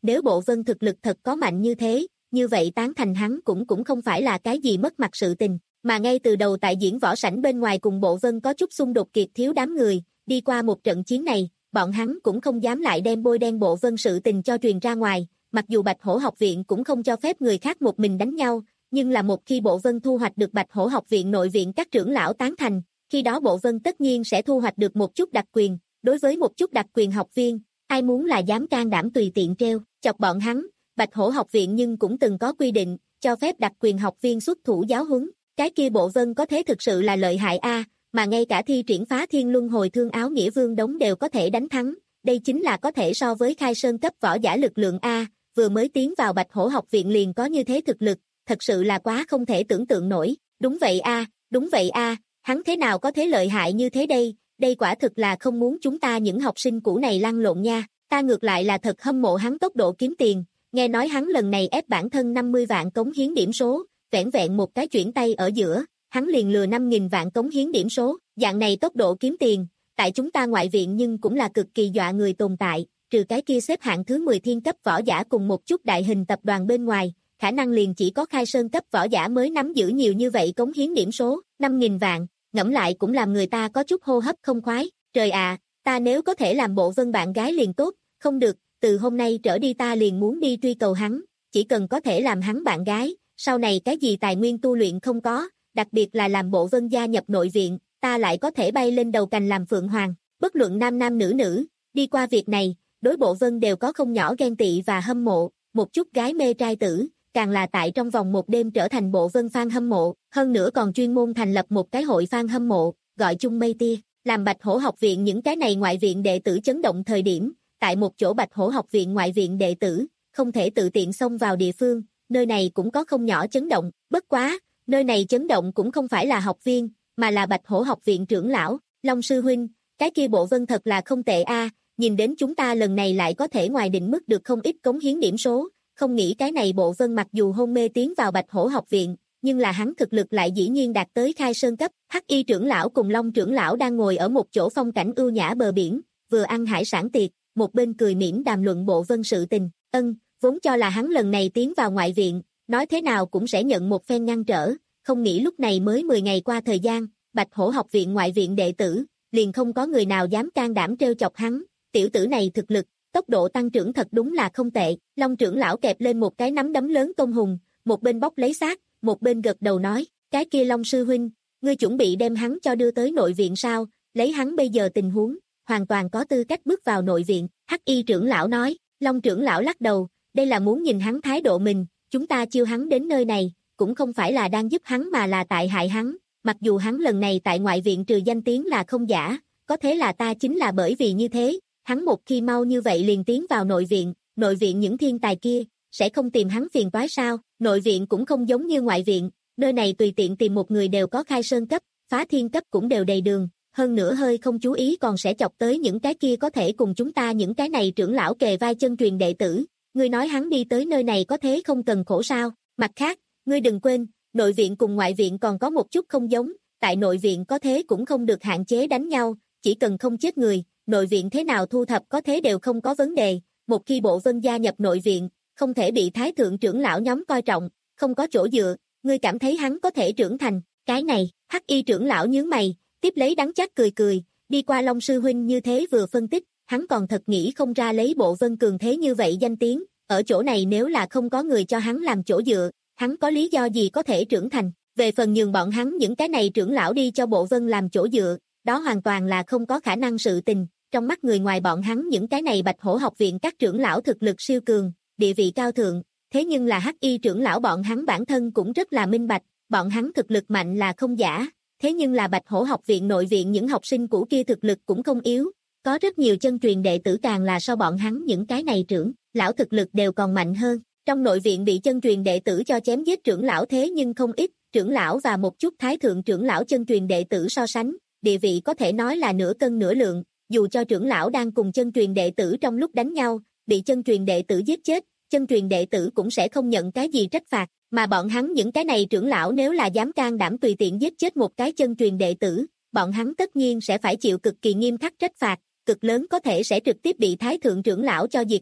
Nếu Bộ Vân thực lực thật có mạnh như thế, như vậy tán thành hắn cũng cũng không phải là cái gì mất mặt sự tình, mà ngay từ đầu tại diễn võ sảnh bên ngoài cùng Bộ Vân có chút xung đột kiệt thiếu đám người, đi qua một trận chiến này, bọn hắn cũng không dám lại đem bôi đen Bộ Vân sự tình cho truyền ra ngoài, mặc dù Bạch Hổ học viện cũng không cho phép người khác một mình đánh nhau, nhưng là một khi Bộ Vân thu hoạch được Bạch Hổ học viện nội viện các trưởng lão tán thành, khi đó Bộ Vân tất nhiên sẽ thu hoạch được một chút đặc quyền, đối với một chút đặc quyền học viên, ai muốn là dám can đảm tùy tiện treo, chọc bọn hắn, Bạch Hổ học viện nhưng cũng từng có quy định, cho phép đặc quyền học viên xuất thủ giáo huấn, cái kia Bộ Vân có thế thực sự là lợi hại a, mà ngay cả thi triển phá thiên luân hồi thương áo nghĩa vương đống đều có thể đánh thắng, đây chính là có thể so với khai sơn cấp võ giả lực lượng a, vừa mới tiến vào Bạch Hổ học viện liền có như thế thực lực, thật sự là quá không thể tưởng tượng nổi, đúng vậy a, đúng vậy a, hắn thế nào có thế lợi hại như thế đây, đây quả thực là không muốn chúng ta những học sinh cũ này lăn lộn nha, ta ngược lại là thật hâm mộ hắn tốc độ kiếm tiền, nghe nói hắn lần này ép bản thân năm mươi vạn cống hiến điểm số, vẻn vẹn một cái chuyển tay ở giữa, hắn liền lừa năm nghìn vạn cống hiến điểm số, dạng này tốc độ kiếm tiền, tại chúng ta ngoại viện nhưng cũng là cực kỳ dọa người tồn tại, trừ cái kia xếp hạng thứ mười thiên cấp võ giả cùng một chút đại hình tập đoàn bên ngoài, khả năng liền chỉ có khai sơn cấp võ giả mới nắm giữ nhiều như vậy cống hiến điểm số, năm nghìn vạn, ngẫm lại cũng làm người ta có chút hô hấp không khoái, trời à, ta nếu có thể làm Bộ Vân bạn gái liền tốt, không được, từ hôm nay trở đi ta liền muốn đi truy cầu hắn, chỉ cần có thể làm hắn bạn gái, sau này cái gì tài nguyên tu luyện không có, đặc biệt là làm Bộ Vân gia nhập nội viện, ta lại có thể bay lên đầu cành làm phượng hoàng, bất luận nam nam nữ nữ, đi qua việc này, đối Bộ Vân đều có không nhỏ ghen tị và hâm mộ, một chút gái mê trai tử, càng là tại trong vòng một đêm trở thành Bộ Vân fan hâm mộ, hơn nữa còn chuyên môn thành lập một cái hội fan hâm mộ, gọi chung mây tia, làm Bạch Hổ học viện những cái này ngoại viện đệ tử chấn động thời điểm, tại một chỗ Bạch Hổ học viện ngoại viện đệ tử, không thể tự tiện xông vào địa phương, nơi này cũng có không nhỏ chấn động, bất quá, nơi này chấn động cũng không phải là học viên, mà là Bạch Hổ học viện trưởng lão, Long sư huynh, cái kia Bộ Vân thật là không tệ a, nhìn đến chúng ta lần này lại có thể ngoài định mức được không ít cống hiến điểm số, không nghĩ cái này Bộ Vân mặc dù hôn mê tiến vào Bạch Hổ học viện, nhưng là hắn thực lực lại dĩ nhiên đạt tới khai sơn cấp, Hắc Y trưởng lão cùng Long trưởng lão đang ngồi ở một chỗ phong cảnh ưu nhã bờ biển, vừa ăn hải sản tiệc, một bên cười mỉm đàm luận Bộ Vân sự tình, ân, vốn cho là hắn lần này tiến vào ngoại viện, nói thế nào cũng sẽ nhận một phen ngăn trở, không nghĩ lúc này mới mười ngày qua thời gian, Bạch Hổ học viện ngoại viện đệ tử, liền không có người nào dám can đảm trêu chọc hắn, tiểu tử này thực lực, tốc độ tăng trưởng thật đúng là không tệ, Long trưởng lão kẹp lên một cái nắm đấm lớn tôm hùm, một bên bóc lấy xác, một bên gật đầu nói, cái kia Long sư huynh, ngươi chuẩn bị đem hắn cho đưa tới nội viện sao, lấy hắn bây giờ tình huống, hoàn toàn có tư cách bước vào nội viện, Hắc Y trưởng lão nói, Long trưởng lão lắc đầu, đây là muốn nhìn hắn thái độ mình, chúng ta chiêu hắn đến nơi này, cũng không phải là đang giúp hắn mà là tại hại hắn, mặc dù hắn lần này tại ngoại viện trừ danh tiếng là không giả, có thế là ta chính là bởi vì như thế, hắn một khi mau như vậy liền tiến vào nội viện, nội viện những thiên tài kia, sẽ không tìm hắn phiền toái sao, nội viện cũng không giống như ngoại viện, nơi này tùy tiện tìm một người đều có khai sơn cấp, phá thiên cấp cũng đều đầy đường, hơn nữa hơi không chú ý còn sẽ chọc tới những cái kia có thể cùng chúng ta những cái này trưởng lão kề vai chân truyền đệ tử, ngươi nói hắn đi tới nơi này có thế không cần khổ sao, mặt khác, ngươi đừng quên, nội viện cùng ngoại viện còn có một chút không giống, tại nội viện có thế cũng không được hạn chế đánh nhau, chỉ cần không chết người, nội viện thế nào thu thập có thế đều không có vấn đề, một khi Bộ Vân gia nhập nội viện, không thể bị thái thượng trưởng lão nhóm coi trọng, không có chỗ dựa, ngươi cảm thấy hắn có thể trưởng thành, cái này, Hắc Y trưởng lão nhướng mày, tiếp lấy đắng chát cười cười, đi qua Long sư huynh như thế vừa phân tích, hắn còn thật nghĩ không ra lấy Bộ Vân cường thế như vậy danh tiếng, ở chỗ này nếu là không có người cho hắn làm chỗ dựa, hắn có lý do gì có thể trưởng thành, về phần nhường bọn hắn những cái này trưởng lão đi cho Bộ Vân làm chỗ dựa, đó hoàn toàn là không có khả năng sự tình, trong mắt người ngoài bọn hắn những cái này Bạch Hổ học viện các trưởng lão thực lực siêu cường, địa vị cao thượng, thế nhưng là Hắc Y trưởng lão bọn hắn bản thân cũng rất là minh bạch, bọn hắn thực lực mạnh là không giả, thế nhưng là Bạch Hổ học viện nội viện những học sinh cũ kia thực lực cũng không yếu, có rất nhiều chân truyền đệ tử càng là so bọn hắn những cái này trưởng lão thực lực đều còn mạnh hơn. Trong nội viện bị chân truyền đệ tử cho chém giết trưởng lão thế nhưng không ít, trưởng lão và một chút thái thượng trưởng lão chân truyền đệ tử so sánh, địa vị có thể nói là nửa cân nửa lượng, dù cho trưởng lão đang cùng chân truyền đệ tử trong lúc đánh nhau, bị chân truyền đệ tử giết chết, chân truyền đệ tử cũng sẽ không nhận cái gì trách phạt, mà bọn hắn những cái này trưởng lão nếu là dám can đảm tùy tiện giết chết một cái chân truyền đệ tử, bọn hắn tất nhiên sẽ phải chịu cực kỳ nghiêm khắc trách phạt, cực lớn có thể sẽ trực tiếp bị thái thượng trưởng lão cho diệt sát,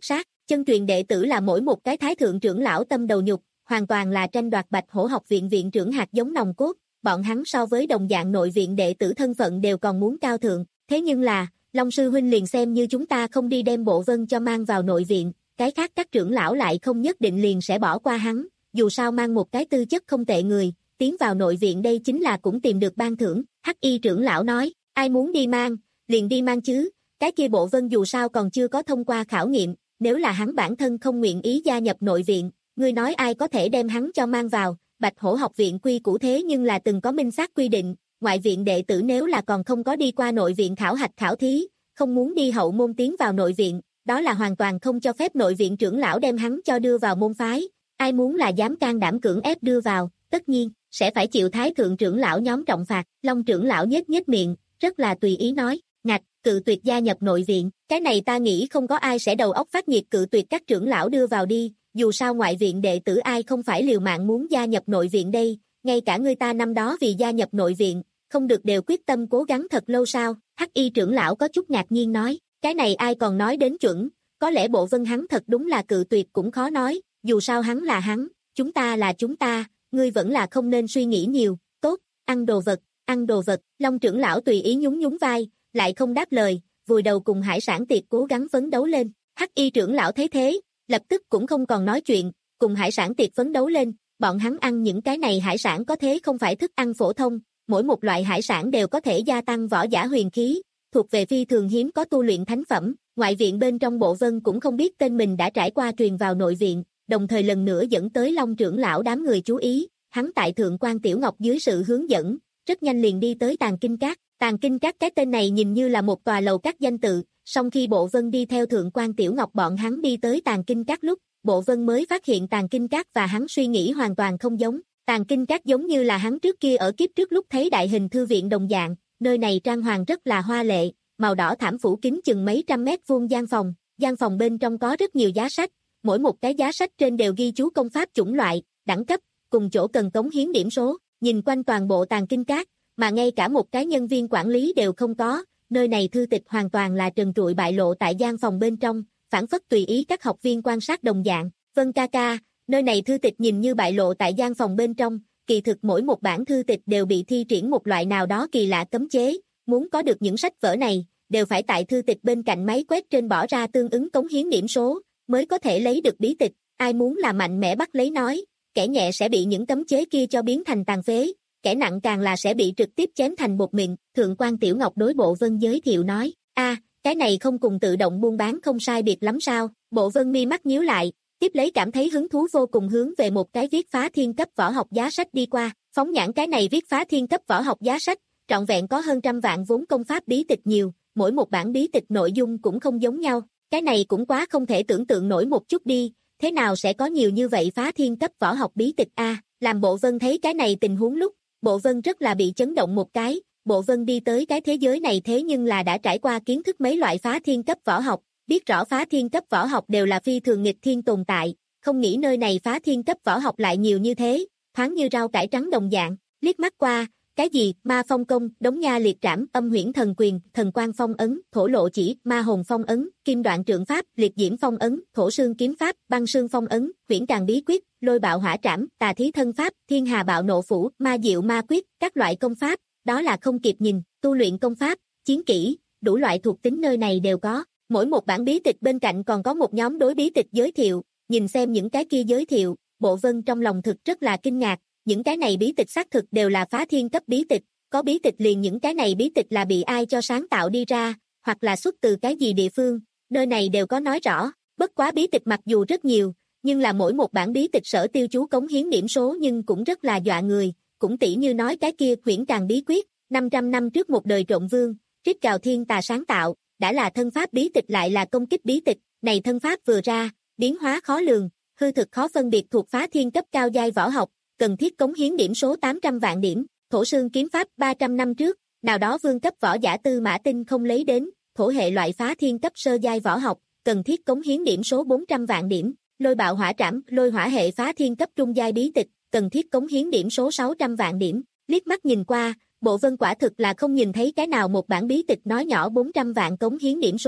Chân truyền đệ tử là mỗi một cái thái thượng trưởng lão tâm đầu nhục, hoàn toàn là tranh đoạt Bạch Hổ học viện viện trưởng hạt giống nòng cốt, bọn hắn so với đồng dạng nội viện đệ tử thân phận đều còn muốn cao thượng, thế nhưng là, Long sư huynh liền xem như chúng ta không đi đem Bộ Vân cho mang vào nội viện, cái khác các trưởng lão lại không nhất định liền sẽ bỏ qua hắn, dù sao mang một cái tư chất không tệ người, tiến vào nội viện đây chính là cũng tìm được ban thưởng, Hắc Y trưởng lão nói, ai muốn đi mang, liền đi mang chứ, cái kia Bộ Vân dù sao còn chưa có thông qua khảo nghiệm, nếu là hắn bản thân không nguyện ý gia nhập nội viện, ngươi nói ai có thể đem hắn cho mang vào, Bạch Hổ học viện quy củ thế nhưng là từng có minh xác quy định, ngoại viện đệ tử nếu là còn không có đi qua nội viện khảo hạch khảo thí, không muốn đi hậu môn tiến vào nội viện, đó là hoàn toàn không cho phép nội viện trưởng lão đem hắn cho đưa vào môn phái, ai muốn là dám can đảm cưỡng ép đưa vào, tất nhiên, sẽ phải chịu thái thượng trưởng lão nhóm trọng phạt, Long trưởng lão nhếch nhếch miệng, rất là tùy ý nói, ngạch, cự tuyệt gia nhập nội viện, cái này ta nghĩ không có ai sẽ đầu óc phát nhiệt cự tuyệt các trưởng lão đưa vào đi, dù sao ngoại viện đệ tử ai không phải liều mạng muốn gia nhập nội viện đây, ngay cả người ta năm đó vì gia nhập nội viện, không được đều quyết tâm cố gắng thật lâu sao, Hắc Y trưởng lão có chút ngạc nhiên nói, cái này ai còn nói đến chuẩn, có lẽ Bộ Vân hắn thật đúng là cự tuyệt cũng khó nói, dù sao hắn là hắn, chúng ta là chúng ta, ngươi vẫn là không nên suy nghĩ nhiều, tốt, ăn đồ vật, ăn đồ vật, Long trưởng lão tùy ý nhún nhún vai, lại không đáp lời, vùi đầu cùng hải sản tiệc cố gắng phấn đấu lên, Hắc Y trưởng lão thấy thế, lập tức cũng không còn nói chuyện, cùng hải sản tiệc phấn đấu lên, bọn hắn ăn những cái này hải sản có thế không phải thức ăn phổ thông, mỗi một loại hải sản đều có thể gia tăng võ giả huyền khí, thuộc về phi thường hiếm có tu luyện thánh phẩm, ngoại viện bên trong Bộ Vân cũng không biết tên mình đã trải qua truyền vào nội viện, đồng thời lần nữa dẫn tới Long trưởng lão đám người chú ý, hắn tại Thượng quan Tiểu Ngọc dưới sự hướng dẫn, rất nhanh liền đi tới Tàng Kinh Các, Tàng Kinh Các cái tên này nhìn như là một tòa lầu các danh tự, song khi Bộ Vân đi theo Thượng quan Tiểu Ngọc bọn hắn đi tới Tàng Kinh Các lúc, Bộ Vân mới phát hiện Tàng Kinh Các và hắn suy nghĩ hoàn toàn không giống, Tàng Kinh Các giống như là hắn trước kia ở kiếp trước lúc thấy đại hình thư viện đồng dạng, nơi này trang hoàng rất là hoa lệ, màu đỏ thảm phủ kính chừng mấy trăm mét vuông gian phòng, gian phòng bên trong có rất nhiều giá sách, mỗi một cái giá sách trên đều ghi chú công pháp chủng loại, đẳng cấp, cùng chỗ cần cống hiến điểm số, nhìn quanh toàn bộ Tàng Kinh Các, mà ngay cả một cái nhân viên quản lý đều không có, nơi này thư tịch hoàn toàn là trần trụi bại lộ tại gian phòng bên trong, phản phất tùy ý các học viên quan sát đồng dạng, Vân ca ca, nơi này thư tịch nhìn như bại lộ tại gian phòng bên trong, kỳ thực mỗi một bản thư tịch đều bị thi triển một loại nào đó kỳ lạ cấm chế, muốn có được những sách vở này, đều phải tại thư tịch bên cạnh máy quét trên bỏ ra tương ứng cống hiến điểm số, mới có thể lấy được bí tịch, ai muốn là mạnh mẽ bắt lấy nói, kẻ nhẹ sẽ bị những cấm chế kia cho biến thành tàn phế, kẻ nặng càng là sẽ bị trực tiếp chém thành bột mịn, Thượng quan Tiểu Ngọc đối Bộ Vân giới thiệu nói, a, cái này không cùng tự động buôn bán không sai biệt lắm sao, Bộ Vân mi mắt nhíu lại, tiếp lấy cảm thấy hứng thú vô cùng hướng về một cái viết phá thiên cấp võ học giá sách đi qua, phóng nhãn cái này viết phá thiên cấp võ học giá sách, trọn vẹn có hơn trăm vạn vốn công pháp bí tịch nhiều, mỗi một bản bí tịch nội dung cũng không giống nhau, cái này cũng quá không thể tưởng tượng nổi một chút đi, thế nào sẽ có nhiều như vậy phá thiên cấp võ học bí tịch a, làm Bộ Vân thấy cái này tình huống lúc, Bộ Vân rất là bị chấn động một cái, Bộ Vân đi tới cái thế giới này thế nhưng là đã trải qua kiến thức mấy loại phá thiên cấp võ học, biết rõ phá thiên cấp võ học đều là phi thường nghịch thiên tồn tại, không nghĩ nơi này phá thiên cấp võ học lại nhiều như thế, thoáng như rau cải trắng đồng dạng, liếc mắt qua, cái gì, ma phong công, đống nha liệt trảm, âm huyễn thần quyền, thần quang phong ấn, thổ lộ chỉ, ma hồn phong ấn, kim đoạn trượng pháp, liệt diễm phong ấn, thổ sương kiếm pháp, băng sương phong ấn, huyễn tràng bí quyết, lôi bạo hỏa trảm, tà thí thân pháp, thiên hà bạo nộ phủ, ma diệu ma quyết, các loại công pháp, đó là không kịp nhìn, tu luyện công pháp, chiến kỹ, đủ loại thuộc tính nơi này đều có, mỗi một bản bí tịch bên cạnh còn có một nhóm đối bí tịch giới thiệu, nhìn xem những cái kia giới thiệu, Bộ Vân trong lòng thực rất là kinh ngạc, những cái này bí tịch xác thực đều là phá thiên cấp bí tịch, có bí tịch liền những cái này bí tịch là bị ai cho sáng tạo đi ra, hoặc là xuất từ cái gì địa phương, nơi này đều có nói rõ, bất quá bí tịch mặc dù rất nhiều, nhưng là mỗi một bản bí tịch sở tiêu chú cống hiến điểm số nhưng cũng rất là dọa người, cũng tỉ như nói cái kia huyễn tràng bí quyết, năm trăm năm trước một đời trộm vương, trích cào thiên tà sáng tạo, đã là thân pháp bí tịch lại là công kích bí tịch, này thân pháp vừa ra, biến hóa khó lường, hư thực khó phân biệt thuộc phá thiên cấp cao giai võ học, cần thiết cống hiến điểm số tám trăm vạn điểm, thổ sương kiếm pháp ba trăm năm trước, nào đó vương cấp võ giả Tư Mã Tinh không lấy đến, thổ hệ loại phá thiên cấp sơ giai võ học, cần thiết cống hiến điểm số bốn trăm vạn điểm, lôi bạo hỏa trảm, lôi hỏa hệ phá thiên cấp trung giai bí tịch, cần thiết cống hiến điểm số sáu trăm vạn điểm, liếc mắt nhìn qua, Bộ Vân quả thực là không nhìn thấy cái nào một bản bí tịch nói nhỏ bốn trăm vạn cống hiến điểm số,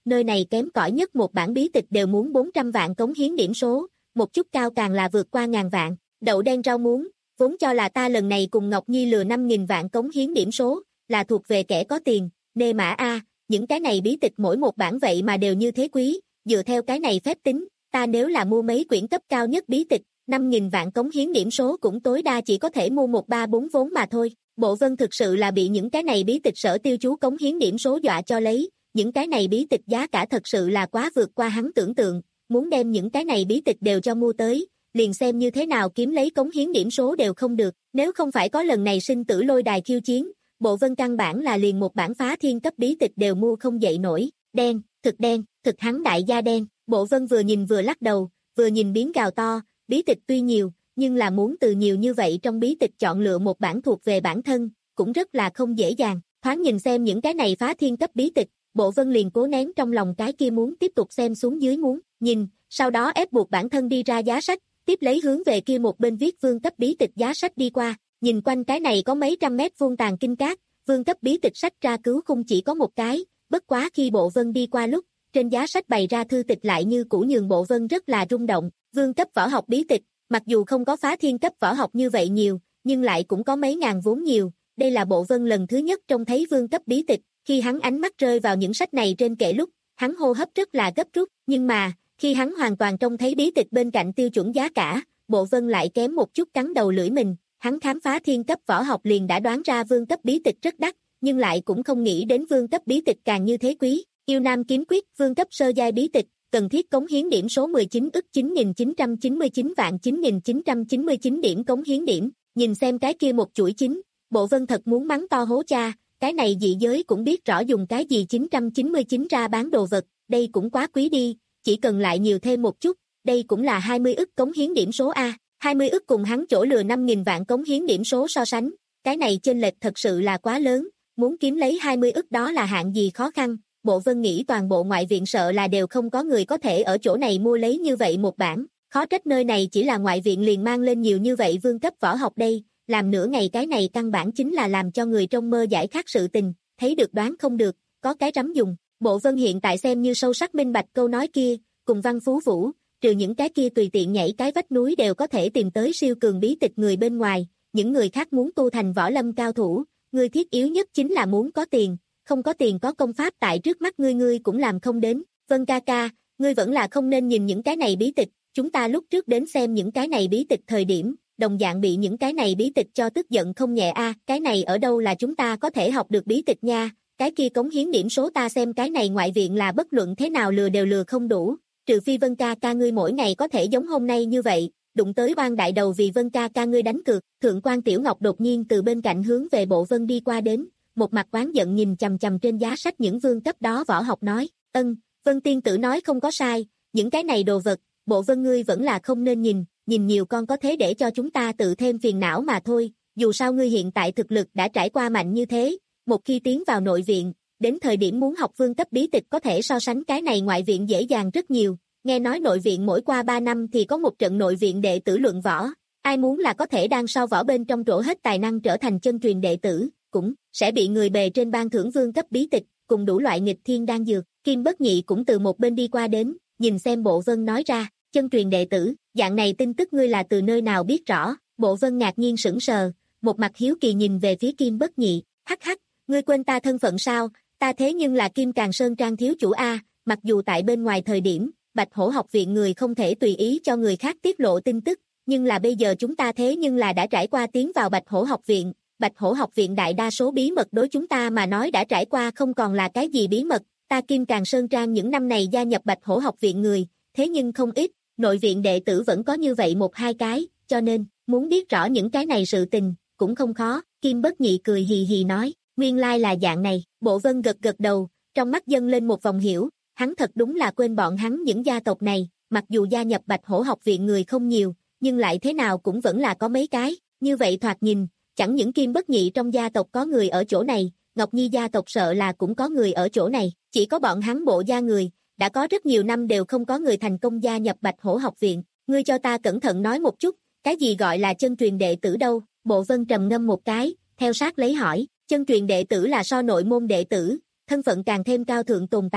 nơi này kém cỏi nhất một bản bí tịch đều muốn bốn trăm vạn cống hiến điểm số, một chút cao càng là vượt qua ngàn vạn. Đậu đen rau muống, vốn cho là ta lần này cùng Ngọc Nhi lừa năm nghìn vạn cống hiến điểm số, là thuộc về kẻ có tiền, nê mã a, những cái này bí tịch mỗi một bản vậy mà đều như thế quý, dựa theo cái này phép tính, ta nếu là mua mấy quyển cấp cao nhất bí tịch, năm nghìn vạn cống hiến điểm số cũng tối đa chỉ có thể mua một ba bốn vốn mà thôi. Bộ Vân thực sự là bị những cái này bí tịch sở tiêu chú cống hiến điểm số dọa cho lấy, những cái này bí tịch giá cả thật sự là quá vượt qua hắn tưởng tượng, muốn đem những cái này bí tịch đều cho mua tới, liền xem như thế nào kiếm lấy cống hiến điểm số đều không được, nếu không phải có lần này sinh tử lôi đài khiêu chiến, Bộ Vân căn bản là liền một bản phá thiên cấp bí tịch đều mua không dậy nổi, đen, thực đen, thực hắn đại gia đen, Bộ Vân vừa nhìn vừa lắc đầu, vừa nhìn biến gào to, bí tịch tuy nhiều, nhưng là muốn từ nhiều như vậy trong bí tịch chọn lựa một bản thuộc về bản thân, cũng rất là không dễ dàng, thoáng nhìn xem những cái này phá thiên cấp bí tịch, Bộ Vân liền cố nén trong lòng cái kia muốn tiếp tục xem xuống dưới muốn, nhìn, sau đó ép buộc bản thân đi ra giá sách, tiếp lấy hướng về kia một bên viết vương cấp bí tịch giá sách đi qua, nhìn quanh cái này có mấy trăm mét vuông tàn kinh cát, vương cấp bí tịch sách tra cứu khung chỉ có một cái, bất quá khi Bộ Vân đi qua lúc, trên giá sách bày ra thư tịch lại như cũ nhường Bộ Vân rất là rung động, vương cấp võ học bí tịch, mặc dù không có phá thiên cấp võ học như vậy nhiều, nhưng lại cũng có mấy ngàn vốn nhiều, đây là Bộ Vân lần thứ nhất trông thấy vương cấp bí tịch, khi hắn ánh mắt rơi vào những sách này trên kệ lúc, hắn hô hấp rất là gấp rút, nhưng mà, khi hắn hoàn toàn trông thấy bí tịch bên cạnh tiêu chuẩn giá cả, Bộ Vân lại kém một chút cắn đầu lưỡi mình, hắn khám phá thiên cấp võ học liền đã đoán ra vương cấp bí tịch rất đắt, nhưng lại cũng không nghĩ đến vương cấp bí tịch càng như thế quý. Yêu Nam kiếm quyết, vương cấp sơ giai bí tịch, cần thiết cống hiến điểm số mười chín ức chín nghìn chín trăm chín mươi chín vạn chín nghìn chín trăm chín mươi chín điểm cống hiến điểm, nhìn xem cái kia một chuỗi chín, Bộ Vân thật muốn mắng to hố cha, cái này dị giới cũng biết rõ dùng cái gì chín trăm chín mươi chín ra bán đồ vật, đây cũng quá quý đi, chỉ cần lại nhiều thêm một chút, đây cũng là hai mươi ức cống hiến điểm số A, hai mươi ức cùng hắn chỗ lừa năm nghìn vạn cống hiến điểm số so sánh, cái này chênh lệch thật sự là quá lớn, muốn kiếm lấy hai mươi ức đó là hạng gì khó khăn. Bộ Vân nghĩ toàn bộ ngoại viện sợ là đều không có người có thể ở chỗ này mua lấy như vậy một bản, khó trách nơi này chỉ là ngoại viện liền mang lên nhiều như vậy vương cấp võ học đây, làm nửa ngày cái này căn bản chính là làm cho người trong mơ giải khát sự tình, thấy được đoán không được, có cái rắm dùng. Bộ Vân hiện tại xem như sâu sắc minh bạch câu nói kia, cùng Văn Phú Vũ, trừ những cái kia tùy tiện nhảy cái vách núi đều có thể tìm tới siêu cường bí tịch người bên ngoài, những người khác muốn tu thành võ lâm cao thủ, người thiết yếu nhất chính là muốn có tiền. Không có tiền có công pháp tại trước mắt ngươi ngươi cũng làm không đến, Vân ca ca, ngươi vẫn là không nên nhìn những cái này bí tịch, chúng ta lúc trước đến xem những cái này bí tịch thời điểm, đồng dạng bị những cái này bí tịch cho tức giận không nhẹ a, cái này ở đâu là chúng ta có thể học được bí tịch nha, cái kia cống hiến điểm số ta xem cái này ngoại viện là bất luận thế nào lừa đều lừa không đủ, trừ phi Vân ca ca ngươi mỗi ngày có thể giống hôm nay như vậy, đụng tới oan đại đầu vì Vân ca ca ngươi đánh cược, Thượng quan Tiểu Ngọc đột nhiên từ bên cạnh hướng về Bộ Vân đi qua đến. Một mặt oán giận nhìn chằm chằm trên giá sách những vương cấp đó võ học nói, ân, Vân tiên tử nói không có sai, những cái này đồ vật, Bộ Vân ngươi vẫn là không nên nhìn, nhìn nhiều con có thế để cho chúng ta tự thêm phiền não mà thôi, dù sao ngươi hiện tại thực lực đã trải qua mạnh như thế, một khi tiến vào nội viện, đến thời điểm muốn học vương cấp bí tịch có thể so sánh cái này ngoại viện dễ dàng rất nhiều, nghe nói nội viện mỗi qua ba năm thì có một trận nội viện đệ tử luận võ, ai muốn là có thể đang sau võ bên trong trổ hết tài năng trở thành chân truyền đệ tử, cũng sẽ bị người bề trên ban thưởng vương cấp bí tịch, cùng đủ loại nghịch thiên đan dược. Kim Bất Nhị cũng từ một bên đi qua đến, nhìn xem Bộ Vân nói ra, chân truyền đệ tử, dạng này tin tức ngươi là từ nơi nào biết rõ? Bộ Vân ngạc nhiên sững sờ, một mặt hiếu kỳ nhìn về phía Kim Bất Nhị, hắc hắc, ngươi quên ta thân phận sao? Ta thế nhưng là Kim Càn Sơn Trang thiếu chủ a, mặc dù tại bên ngoài thời điểm, Bạch Hổ học viện người không thể tùy ý cho người khác tiết lộ tin tức, nhưng là bây giờ chúng ta thế nhưng là đã trải qua tiến vào Bạch Hổ học viện. Bạch Hổ học viện đại đa số bí mật đối chúng ta mà nói đã trải qua không còn là cái gì bí mật, ta Kim Càn Sơn Trang những năm này gia nhập Bạch Hổ học viện người, thế nhưng không ít, nội viện đệ tử vẫn có như vậy một hai cái, cho nên, muốn biết rõ những cái này sự tình, cũng không khó, Kim Bất Nhị cười hì hì nói, nguyên lai là dạng này, Bộ Vân gật gật đầu, trong mắt dâng lên một vòng hiểu, hắn thật đúng là quên bọn hắn những gia tộc này, mặc dù gia nhập Bạch Hổ học viện người không nhiều, nhưng lại thế nào cũng vẫn là có mấy cái, như vậy thoạt nhìn, chẳng những Kim Bất Nhị trong gia tộc có người ở chỗ này, Ngọc Nhi gia tộc sợ là cũng có người ở chỗ này, chỉ có bọn hắn Bộ gia người, đã có rất nhiều năm đều không có người thành công gia nhập Bạch Hổ học viện, ngươi cho ta cẩn thận nói một chút, cái gì gọi là chân truyền đệ tử đâu? Bộ Vân trầm ngâm một cái, theo sát lấy hỏi, chân truyền đệ tử là so nội môn đệ tử, thân phận càng thêm cao thượng tồn tại,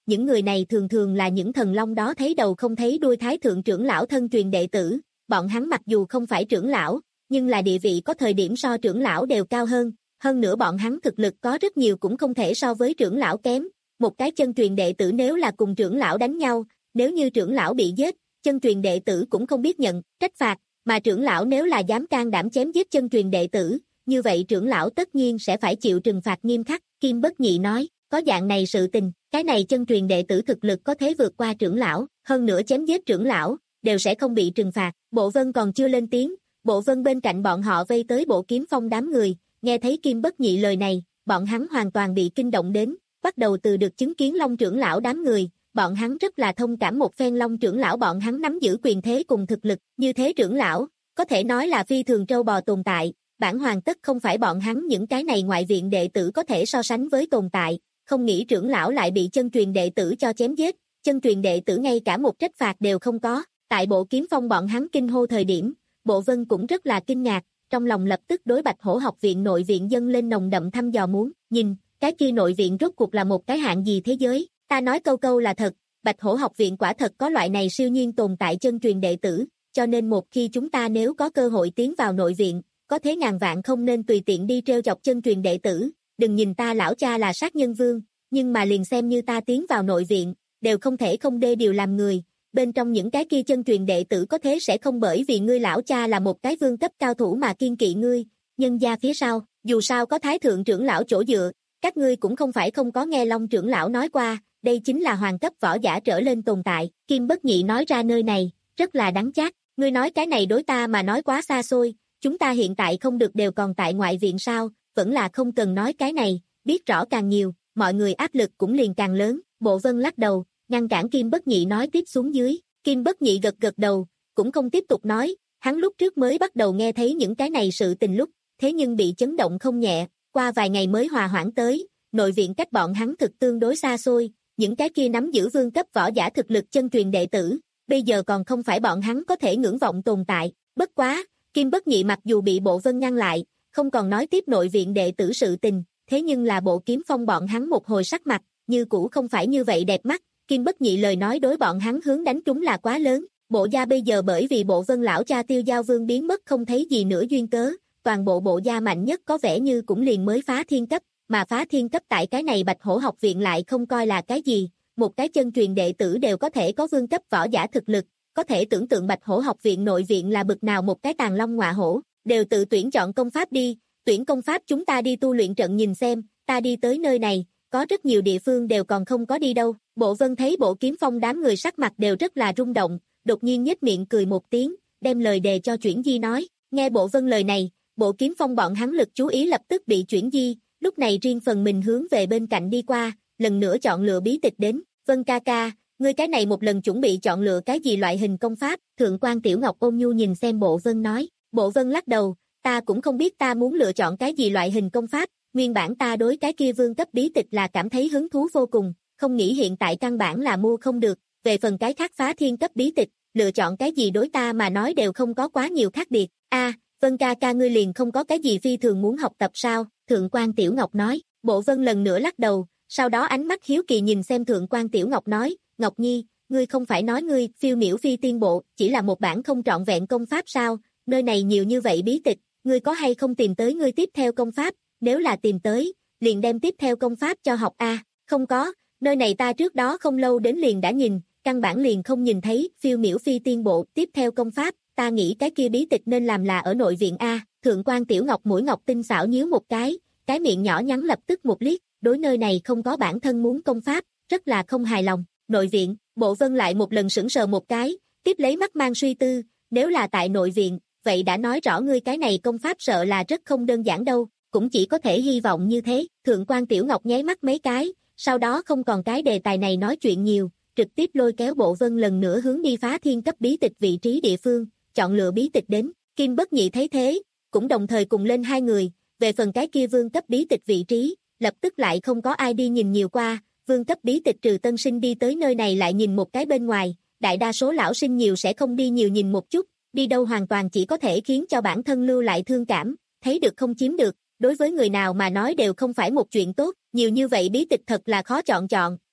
những người này thường thường là những thần long đó thấy đầu không thấy đuôi thái thượng trưởng lão thân truyền đệ tử, bọn hắn mặc dù không phải trưởng lão, nhưng là địa vị có thời điểm so trưởng lão đều cao hơn, hơn nữa bọn hắn thực lực có rất nhiều cũng không thể so với trưởng lão kém, một cái chân truyền đệ tử nếu là cùng trưởng lão đánh nhau, nếu như trưởng lão bị giết, chân truyền đệ tử cũng không biết nhận trách phạt, mà trưởng lão nếu là dám can đảm chém giết chân truyền đệ tử, như vậy trưởng lão tất nhiên sẽ phải chịu trừng phạt nghiêm khắc. Kim Bất Nhị nói, có dạng này sự tình, cái này chân truyền đệ tử thực lực có thể vượt qua trưởng lão, hơn nữa chém giết trưởng lão, đều sẽ không bị trừng phạt. Bộ Vân còn chưa lên tiếng, Bộ Vân bên cạnh bọn họ vây tới Bộ Kiếm Phong đám người, nghe thấy Kim Bất Nhị lời này, bọn hắn hoàn toàn bị kinh động đến, bắt đầu từ được chứng kiến Long trưởng lão đám người, bọn hắn rất là thông cảm một phen Long trưởng lão bọn hắn nắm giữ quyền thế cùng thực lực, như thế trưởng lão, có thể nói là phi thường trâu bò tồn tại, bản hoàng tất không phải bọn hắn những cái này ngoại viện đệ tử có thể so sánh với tồn tại, không nghĩ trưởng lão lại bị chân truyền đệ tử cho chém giết, chân truyền đệ tử ngay cả một trách phạt đều không có, tại Bộ Kiếm Phong bọn hắn kinh hô thời điểm, Bộ Vân cũng rất là kinh ngạc, trong lòng lập tức đối Bạch Hổ học viện nội viện dâng lên nồng đậm thăm dò muốn, nhìn, cái kia nội viện rốt cuộc là một cái hạng gì thế giới, ta nói câu câu là thật, Bạch Hổ học viện quả thật có loại này siêu nhiên tồn tại chân truyền đệ tử, cho nên một khi chúng ta nếu có cơ hội tiến vào nội viện, có thế ngàn vạn không nên tùy tiện đi trêu chọc chân truyền đệ tử, đừng nhìn ta lão cha là sát nhân vương, nhưng mà liền xem như ta tiến vào nội viện, đều không thể không đê điều làm người, bên trong những cái kia chân truyền đệ tử có thế sẽ không bởi vì ngươi lão cha là một cái vương cấp cao thủ mà kiên kỵ ngươi, nhân gia phía sau, dù sao có thái thượng trưởng lão chỗ dựa, các ngươi cũng không phải không có nghe Long trưởng lão nói qua, đây chính là hoàng cấp võ giả trở lên tồn tại, Kim Bất Nhị nói ra nơi này, rất là đáng chát, ngươi nói cái này đối ta mà nói quá xa xôi, chúng ta hiện tại không được đều còn tại ngoại viện sao, vẫn là không cần nói cái này, biết rõ càng nhiều, mọi người áp lực cũng liền càng lớn, Bộ Vân lắc đầu, ngăn cản Kim Bất Nhị nói tiếp xuống dưới, Kim Bất Nhị gật gật đầu, cũng không tiếp tục nói, hắn lúc trước mới bắt đầu nghe thấy những cái này sự tình lúc, thế nhưng bị chấn động không nhẹ, qua vài ngày mới hòa hoãn tới, nội viện cách bọn hắn thực tương đối xa xôi, những cái kia nắm giữ vương cấp võ giả thực lực chân truyền đệ tử, bây giờ còn không phải bọn hắn có thể ngưỡng vọng tồn tại, bất quá, Kim Bất Nhị mặc dù bị Bộ Vân ngăn lại, không còn nói tiếp nội viện đệ tử sự tình, thế nhưng là Bộ Kiếm Phong bọn hắn một hồi sắc mặt, như cũ không phải như vậy đẹp mắt, Kim Bất Nhị lời nói đối bọn hắn hướng đánh trúng là quá lớn, Bộ gia bây giờ bởi vì Bộ Vân lão cha Tiêu Giao Vương biến mất không thấy gì nữa duyên cớ, toàn bộ Bộ gia mạnh nhất có vẻ như cũng liền mới phá thiên cấp, mà phá thiên cấp tại cái này Bạch Hổ học viện lại không coi là cái gì, một cái chân truyền đệ tử đều có thể có vương cấp võ giả thực lực, có thể tưởng tượng Bạch Hổ học viện nội viện là bực nào một cái tàn long ngọa hổ, đều tự tuyển chọn công pháp đi, tuyển công pháp chúng ta đi tu luyện trận nhìn xem, ta đi tới nơi này, có rất nhiều địa phương đều còn không có đi đâu, Bộ Vân thấy Bộ Kiếm Phong đám người sắc mặt đều rất là rung động, đột nhiên nhếch miệng cười một tiếng, đem lời đề cho Chuyển Di nói, nghe Bộ Vân lời này, Bộ Kiếm Phong bọn hắn lực chú ý lập tức bị Chuyển Di, lúc này riêng phần mình hướng về bên cạnh đi qua, lần nữa chọn lựa bí tịch đến, Vân ca ca, ngươi cái này một lần chuẩn bị chọn lựa cái gì loại hình công pháp, Thượng quan Tiểu Ngọc ôn nhu nhìn xem Bộ Vân nói, Bộ Vân lắc đầu, ta cũng không biết ta muốn lựa chọn cái gì loại hình công pháp, nguyên bản ta đối cái kia vương cấp bí tịch là cảm thấy hứng thú vô cùng, không nghĩ hiện tại căn bản là mua không được, về phần cái khác phá thiên cấp bí tịch, lựa chọn cái gì đối ta mà nói đều không có quá nhiều khác biệt, a Vân ca ca ngươi liền không có cái gì phi thường muốn học tập sao, Thượng quan Tiểu Ngọc nói, Bộ Vân lần nữa lắc đầu, sau đó ánh mắt hiếu kỳ nhìn xem Thượng quan Tiểu Ngọc nói, Ngọc Nhi, ngươi không phải nói ngươi phiêu miểu phi tiên bộ, chỉ là một bản không trọn vẹn công pháp sao, nơi này nhiều như vậy bí tịch, ngươi có hay không tìm tới ngươi tiếp theo công pháp, nếu là tìm tới, liền đem tiếp theo công pháp cho học a, không có, nơi này ta trước đó không lâu đến liền đã nhìn, căn bản liền không nhìn thấy phiêu miểu phi tiên bộ tiếp theo công pháp, ta nghĩ cái kia bí tịch nên làm là ở nội viện a, Thượng quan Tiểu Ngọc mũi ngọc tinh xảo nhíu một cái, cái miệng nhỏ nhắn lập tức một liếc, đối nơi này không có bản thân muốn công pháp, rất là không hài lòng, nội viện, Bộ Vân lại một lần sững sờ một cái, tiếp lấy mắt mang suy tư, nếu là tại nội viện, vậy đã nói rõ ngươi cái này công pháp sợ là rất không đơn giản đâu, cũng chỉ có thể hy vọng như thế, Thượng quan Tiểu Ngọc nháy mắt mấy cái, sau đó không còn cái đề tài này nói chuyện nhiều, trực tiếp lôi kéo Bộ Vân lần nữa hướng đi phá thiên cấp bí tịch vị trí địa phương, chọn lựa bí tịch đến, Kim Bất Nhị thấy thế, cũng đồng thời cùng lên hai người, về phần cái kia vương cấp bí tịch vị trí, lập tức lại không có ai đi nhìn nhiều qua, vương cấp bí tịch trừ tân sinh đi tới nơi này lại nhìn một cái bên ngoài, đại đa số lão sinh nhiều sẽ không đi nhiều nhìn một chút, đi đâu hoàn toàn chỉ có thể khiến cho bản thân lưu lại thương cảm, thấy được không chiếm được, đối với người nào mà nói đều không phải một chuyện tốt, nhiều như vậy bí tịch thật là khó chọn chọn,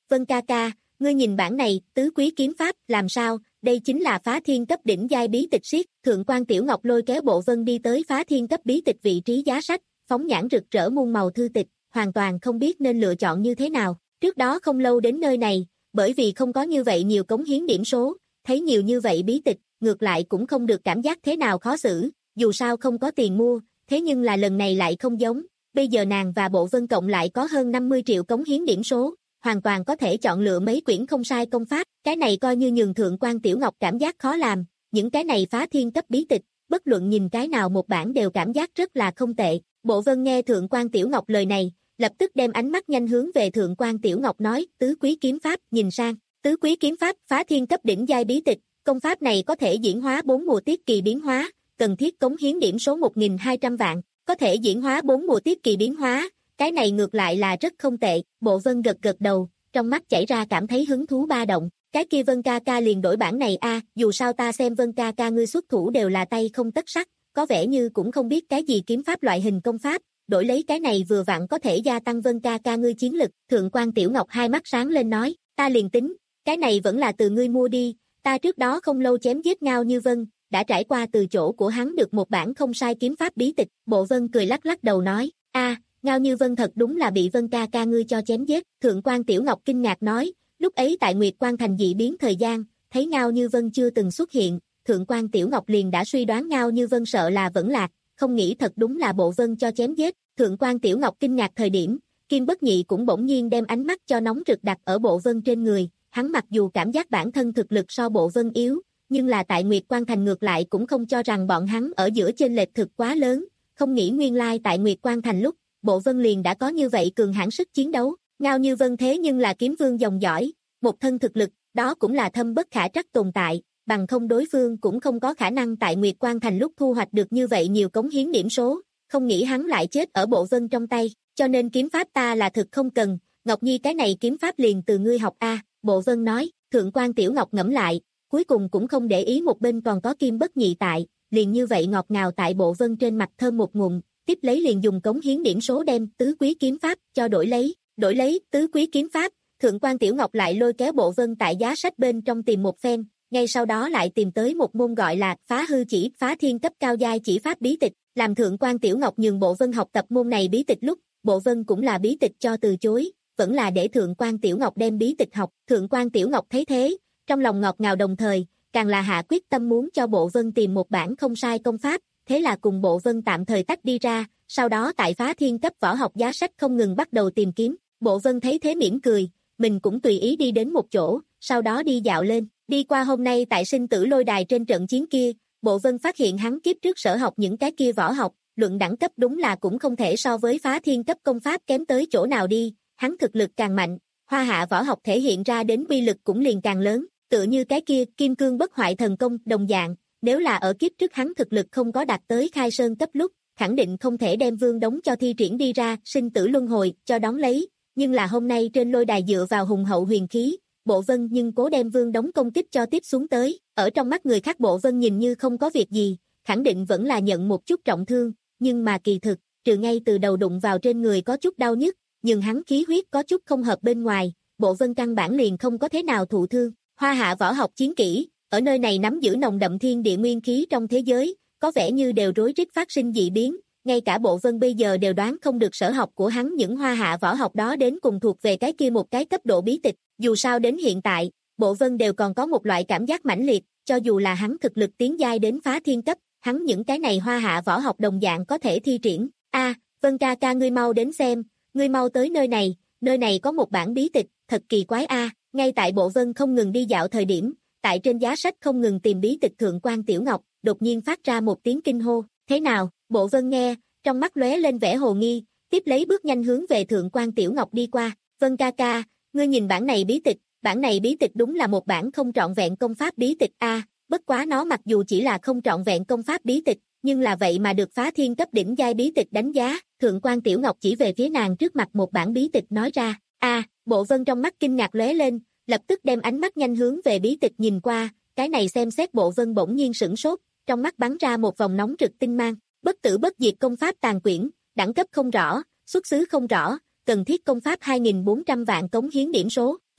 Vân ca ca, ngươi nhìn bản này, tứ quý kiếm pháp, làm sao, đây chính là phá thiên cấp đỉnh giai bí tịch siết. Thượng quan Tiểu Ngọc lôi kéo Bộ Vân đi tới phá thiên cấp bí tịch vị trí giá sách, phóng nhãn rực rỡ muôn màu thư tịch, hoàn toàn không biết nên lựa chọn như thế nào. Trước đó không lâu đến nơi này, bởi vì không có như vậy nhiều cống hiến điểm số, thấy nhiều như vậy bí tịch, ngược lại cũng không được cảm giác thế nào khó xử, dù sao không có tiền mua, thế nhưng là lần này lại không giống, bây giờ nàng và Bộ Vân cộng lại có hơn năm mươi triệu cống hiến điểm số, hoàn toàn có thể chọn lựa mấy quyển không sai công pháp, cái này coi như nhường Thượng quan Tiểu Ngọc cảm giác khó làm, những cái này phá thiên cấp bí tịch, bất luận nhìn cái nào một bản đều cảm giác rất là không tệ. Bộ Vân nghe Thượng quan Tiểu Ngọc lời này, lập tức đem ánh mắt nhanh hướng về Thượng quan Tiểu Ngọc nói, tứ quý kiếm pháp, nhìn sang, tứ quý kiếm pháp, phá thiên cấp đỉnh giai bí tịch, công pháp này có thể diễn hóa bốn mùa tiết kỳ biến hóa, cần thiết cống hiến điểm số một nghìn hai trăm vạn, có thể diễn hóa bốn mùa tiết kỳ biến hóa, cái này ngược lại là rất không tệ. Bộ Vân gật gật đầu, trong mắt chảy ra cảm thấy hứng thú ba động, cái kia Vân ca ca liền đổi bản này a, dù sao ta xem Vân ca ca ngươi xuất thủ đều là tay không tất sắt, có vẻ như cũng không biết cái gì kiếm pháp loại hình công pháp, đổi lấy cái này vừa vặn có thể gia tăng Vân ca ca ngươi chiến lực. Thượng quan Tiểu Ngọc hai mắt sáng lên nói, ta liền tính, cái này vẫn là từ ngươi mua đi, ta trước đó không lâu chém giết Ngao Như Vân, đã trải qua từ chỗ của hắn được một bản không sai kiếm pháp bí tịch. Bộ Vân cười lắc lắc đầu nói, a, Ngao Như Vân thật đúng là bị Vân ca ca ngươi cho chém giết. Thượng quan Tiểu Ngọc kinh ngạc nói, lúc ấy tại Nguyệt Quan Thành dị biến thời gian, thấy Ngao Như Vân chưa từng xuất hiện, Thượng quan Tiểu Ngọc liền đã suy đoán Ngao Như Vân sợ là vẫn lạc, không nghĩ thật đúng là Bộ Vân cho chém giết. Thượng quan Tiểu Ngọc kinh ngạc thời điểm, Kim Bất Nhị cũng bỗng nhiên đem ánh mắt cho nóng rực đặt ở Bộ Vân trên người, hắn mặc dù cảm giác bản thân thực lực so Bộ Vân yếu, nhưng là tại Nguyệt Quan Thành ngược lại cũng không cho rằng bọn hắn ở giữa chênh lệch thực quá lớn, không nghĩ nguyên lai tại Nguyệt Quan Thành lúc, Bộ Vân liền đã có như vậy cường hãn sức chiến đấu. Ngao Như Vân thế nhưng là kiếm vương dòng dõi, một thân thực lực, đó cũng là thâm bất khả trắc tồn tại, bằng không đối phương cũng không có khả năng tại Nguyệt Quan Thành lúc thu hoạch được như vậy nhiều cống hiến điểm số, không nghĩ hắn lại chết ở Bộ Vân trong tay, cho nên kiếm pháp ta là thực không cần, Ngọc Nhi cái này kiếm pháp liền từ ngươi học a. Bộ Vân nói. Thượng quan Tiểu Ngọc ngẫm lại, cuối cùng cũng không để ý một bên còn có Kim Bất Nhị tại, liền như vậy ngọt ngào tại Bộ Vân trên mặt thơm một ngụm, tiếp lấy liền dùng cống hiến điểm số đem tứ quý kiếm pháp cho đổi lấy, đổi lấy tứ quý kiếm pháp. Thượng quan Tiểu Ngọc lại lôi kéo Bộ Vân tại giá sách bên trong tìm một phen, ngay sau đó lại tìm tới một môn gọi là phá hư chỉ, phá thiên cấp cao giai chỉ pháp bí tịch, làm Thượng quan Tiểu Ngọc nhường Bộ Vân học tập môn này bí tịch lúc, Bộ Vân cũng là bí tịch cho từ chối, vẫn là để Thượng quan Tiểu Ngọc đem bí tịch học. Thượng quan Tiểu Ngọc thấy thế, trong lòng ngọt ngào đồng thời, càng là hạ quyết tâm muốn cho Bộ Vân tìm một bản không sai công pháp, thế là cùng Bộ Vân tạm thời tách đi ra, sau đó tại phá thiên cấp võ học giá sách không ngừng bắt đầu tìm kiếm. Bộ Vân thấy thế mỉm cười, mình cũng tùy ý đi đến một chỗ, sau đó đi dạo lên, đi qua hôm nay tại sinh tử lôi đài trên trận chiến kia, Bộ Vân phát hiện hắn kiếp trước sở học những cái kia võ học, luận đẳng cấp đúng là cũng không thể so với phá thiên cấp công pháp kém tới chỗ nào đi, hắn thực lực càng mạnh, hoa hạ võ học thể hiện ra đến uy lực cũng liền càng lớn, tựa như cái kia kim cương bất hoại thần công đồng dạng, nếu là ở kiếp trước hắn thực lực không có đạt tới khai sơn cấp lúc, khẳng định không thể đem vương đống cho thi triển đi ra, sinh tử luân hồi cho đón lấy, nhưng là hôm nay trên lôi đài dựa vào hùng hậu huyền khí, Bộ Vân nhưng cố đem vương đống công kích cho tiếp xuống tới, ở trong mắt người khác Bộ Vân nhìn như không có việc gì, khẳng định vẫn là nhận một chút trọng thương, nhưng mà kỳ thực, trừ ngay từ đầu đụng vào trên người có chút đau nhức, nhưng hắn khí huyết có chút không hợp bên ngoài, Bộ Vân căn bản liền không có thế nào thụ thương. Hoa hạ võ học chiến kỹ, ở nơi này nắm giữ nồng đậm thiên địa nguyên khí trong thế giới, có vẻ như đều rối rít phát sinh dị biến, ngay cả Bộ Vân bây giờ đều đoán không được sở học của hắn những hoa hạ võ học đó đến cùng thuộc về cái kia một cái cấp độ bí tịch, dù sao đến hiện tại, Bộ Vân đều còn có một loại cảm giác mãnh liệt, cho dù là hắn thực lực tiến giai đến phá thiên cấp, hắn những cái này hoa hạ võ học đồng dạng có thể thi triển. A, Vân ca ca ngươi mau đến xem, ngươi mau tới nơi này, nơi này có một bản bí tịch, thật kỳ quái a. Ngay tại Bộ Vân không ngừng đi dạo thời điểm, tại trên giá sách không ngừng tìm bí tịch Thượng quan Tiểu Ngọc, đột nhiên phát ra một tiếng kinh hô, thế nào? Bộ Vân nghe, trong mắt lóe lên vẻ hồ nghi, tiếp lấy bước nhanh hướng về Thượng quan Tiểu Ngọc đi qua, Vân ca ca, ngươi nhìn bản này bí tịch, bản này bí tịch đúng là một bản không trọn vẹn công pháp bí tịch a, bất quá nó mặc dù chỉ là không trọn vẹn công pháp bí tịch, nhưng là vậy mà được phá thiên cấp đỉnh giai bí tịch đánh giá. Thượng quan Tiểu Ngọc chỉ về phía nàng trước mặt một bản bí tịch nói ra, a, Bộ Vân trong mắt kinh ngạc lóe lên, lập tức đem ánh mắt nhanh hướng về bí tịch nhìn qua, cái này xem xét Bộ Vân bỗng nhiên sửng sốt, trong mắt bắn ra một vòng nóng rực tinh mang, bất tử bất diệt công pháp tàn quyển, đẳng cấp không rõ, xuất xứ không rõ, cần thiết công pháp hai nghìn bốn trăm vạn cống hiến điểm số,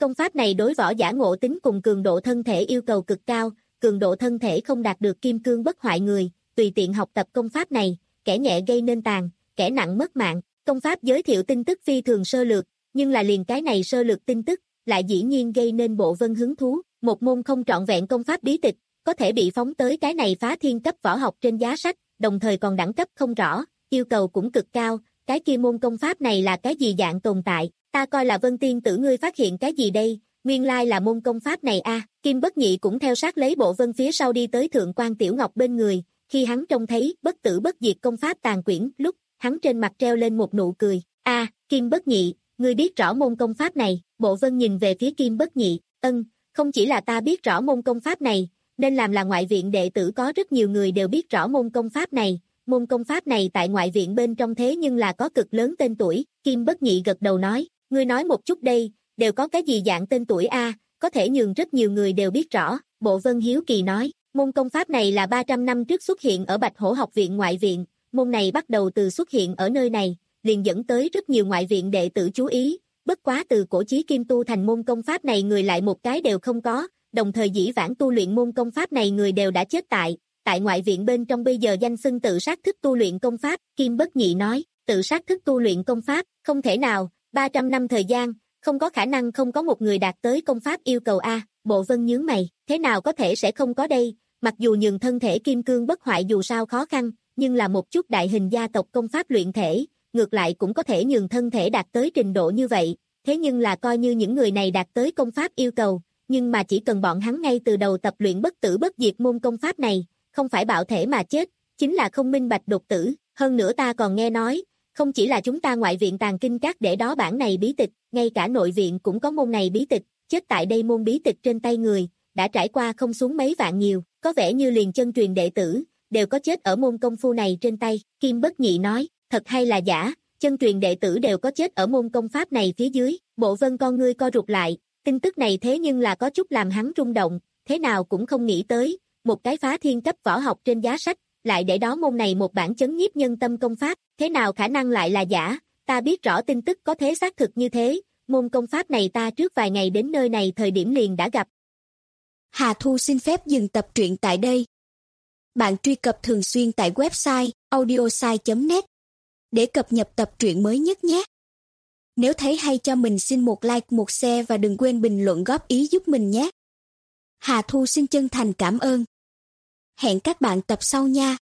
Công pháp này đối võ giả ngộ tính cùng cường độ thân thể yêu cầu cực cao, cường độ thân thể không đạt được kim cương bất hoại người, tùy tiện học tập công pháp này, kẻ nhẹ gây nên tàn, kẻ nặng mất mạng. Công pháp giới thiệu tin tức phi thường sơ lược, nhưng là liền cái này sơ lược tin tức, lại dĩ nhiên gây nên Bộ Vân hứng thú. Một môn không trọn vẹn công pháp bí tịch, có thể bị phóng tới cái này phá thiên cấp võ học trên giá sách, đồng thời còn đẳng cấp không rõ, yêu cầu cũng cực cao, cái kia môn công pháp này là cái gì dạng tồn tại, ta coi là Vân tiên tử ngươi phát hiện cái gì đây, nguyên lai là môn công pháp này a. Kim Bất Nhị cũng theo sát lấy Bộ Vân phía sau đi tới Thượng quan Tiểu Ngọc bên người, khi hắn trông thấy bất tử bất diệt công pháp tàn quyển, lúc hắn trên mặt treo lên một nụ cười, a, Kim Bất Nhị, ngươi biết rõ môn công pháp này. Bộ Vân nhìn về phía Kim Bất Nhị, ân, không chỉ là ta biết rõ môn công pháp này, nên làm là ngoại viện đệ tử có rất nhiều người đều biết rõ môn công pháp này, môn công pháp này tại ngoại viện bên trong thế nhưng là có cực lớn tên tuổi. Kim Bất Nhị gật đầu nói, ngươi nói một chút đây, đều có cái gì dạng tên tuổi a, có thể nhường rất nhiều người đều biết rõ. Bộ Vân hiếu kỳ nói, môn công pháp này là ba trăm năm trước xuất hiện ở Bạch Hổ học viện ngoại viện, môn này bắt đầu từ xuất hiện ở nơi này, liền dẫn tới rất nhiều ngoại viện đệ tử chú ý, bất quá từ cổ chí kim tu thành môn công pháp này người lại một cái đều không có, đồng thời dĩ vãng tu luyện môn công pháp này người đều đã chết tại, tại ngoại viện bên trong bây giờ danh xưng tự sát thức tu luyện công pháp. Kim Bất Nhị nói, tự sát thức tu luyện công pháp, không thể nào, ba trăm năm thời gian, không có khả năng không có một người đạt tới công pháp yêu cầu a. Bộ Vân nhướng mày, thế nào có thể sẽ không có đây, mặc dù nhường thân thể kim cương bất hoại dù sao khó khăn, nhưng là một chút đại hình gia tộc công pháp luyện thể, ngược lại cũng có thể nhường thân thể đạt tới trình độ như vậy, thế nhưng là coi như những người này đạt tới công pháp yêu cầu, nhưng mà chỉ cần bọn hắn ngay từ đầu tập luyện bất tử bất diệt môn công pháp này, không phải bạo thể mà chết, chính là không minh bạch đột tử. Hơn nữa ta còn nghe nói, không chỉ là chúng ta ngoại viện tàng kinh các để đó bản này bí tịch, ngay cả nội viện cũng có môn này bí tịch, chết tại đây môn bí tịch trên tay người, đã trải qua không xuống mấy vạn nhiều, có vẻ như liền chân truyền đệ tử, đều có chết ở môn công phu này trên tay. Kim Bất Nhị nói, thật hay là giả, chân truyền đệ tử đều có chết ở môn công pháp này phía dưới. Bộ Vân con ngươi co rụt lại, tin tức này thế nhưng là có chút làm hắn rung động, thế nào cũng không nghĩ tới, một cái phá thiên cấp võ học trên giá sách, lại để đó môn này một bản chấn nhiếp nhân tâm công pháp, thế nào khả năng lại là giả, ta biết rõ tin tức có thế xác thực như thế, môn công pháp này ta trước vài ngày đến nơi này thời điểm liền đã gặp. Hà Thu xin phép dừng tập truyện tại đây. Bạn truy cập thường xuyên tại website audiosai chấm net để cập nhật tập truyện mới nhất nhé. Nếu thấy hay cho mình xin một like, một share và đừng quên bình luận góp ý giúp mình nhé. Hà Thu xin chân thành cảm ơn. Hẹn các bạn tập sau nha.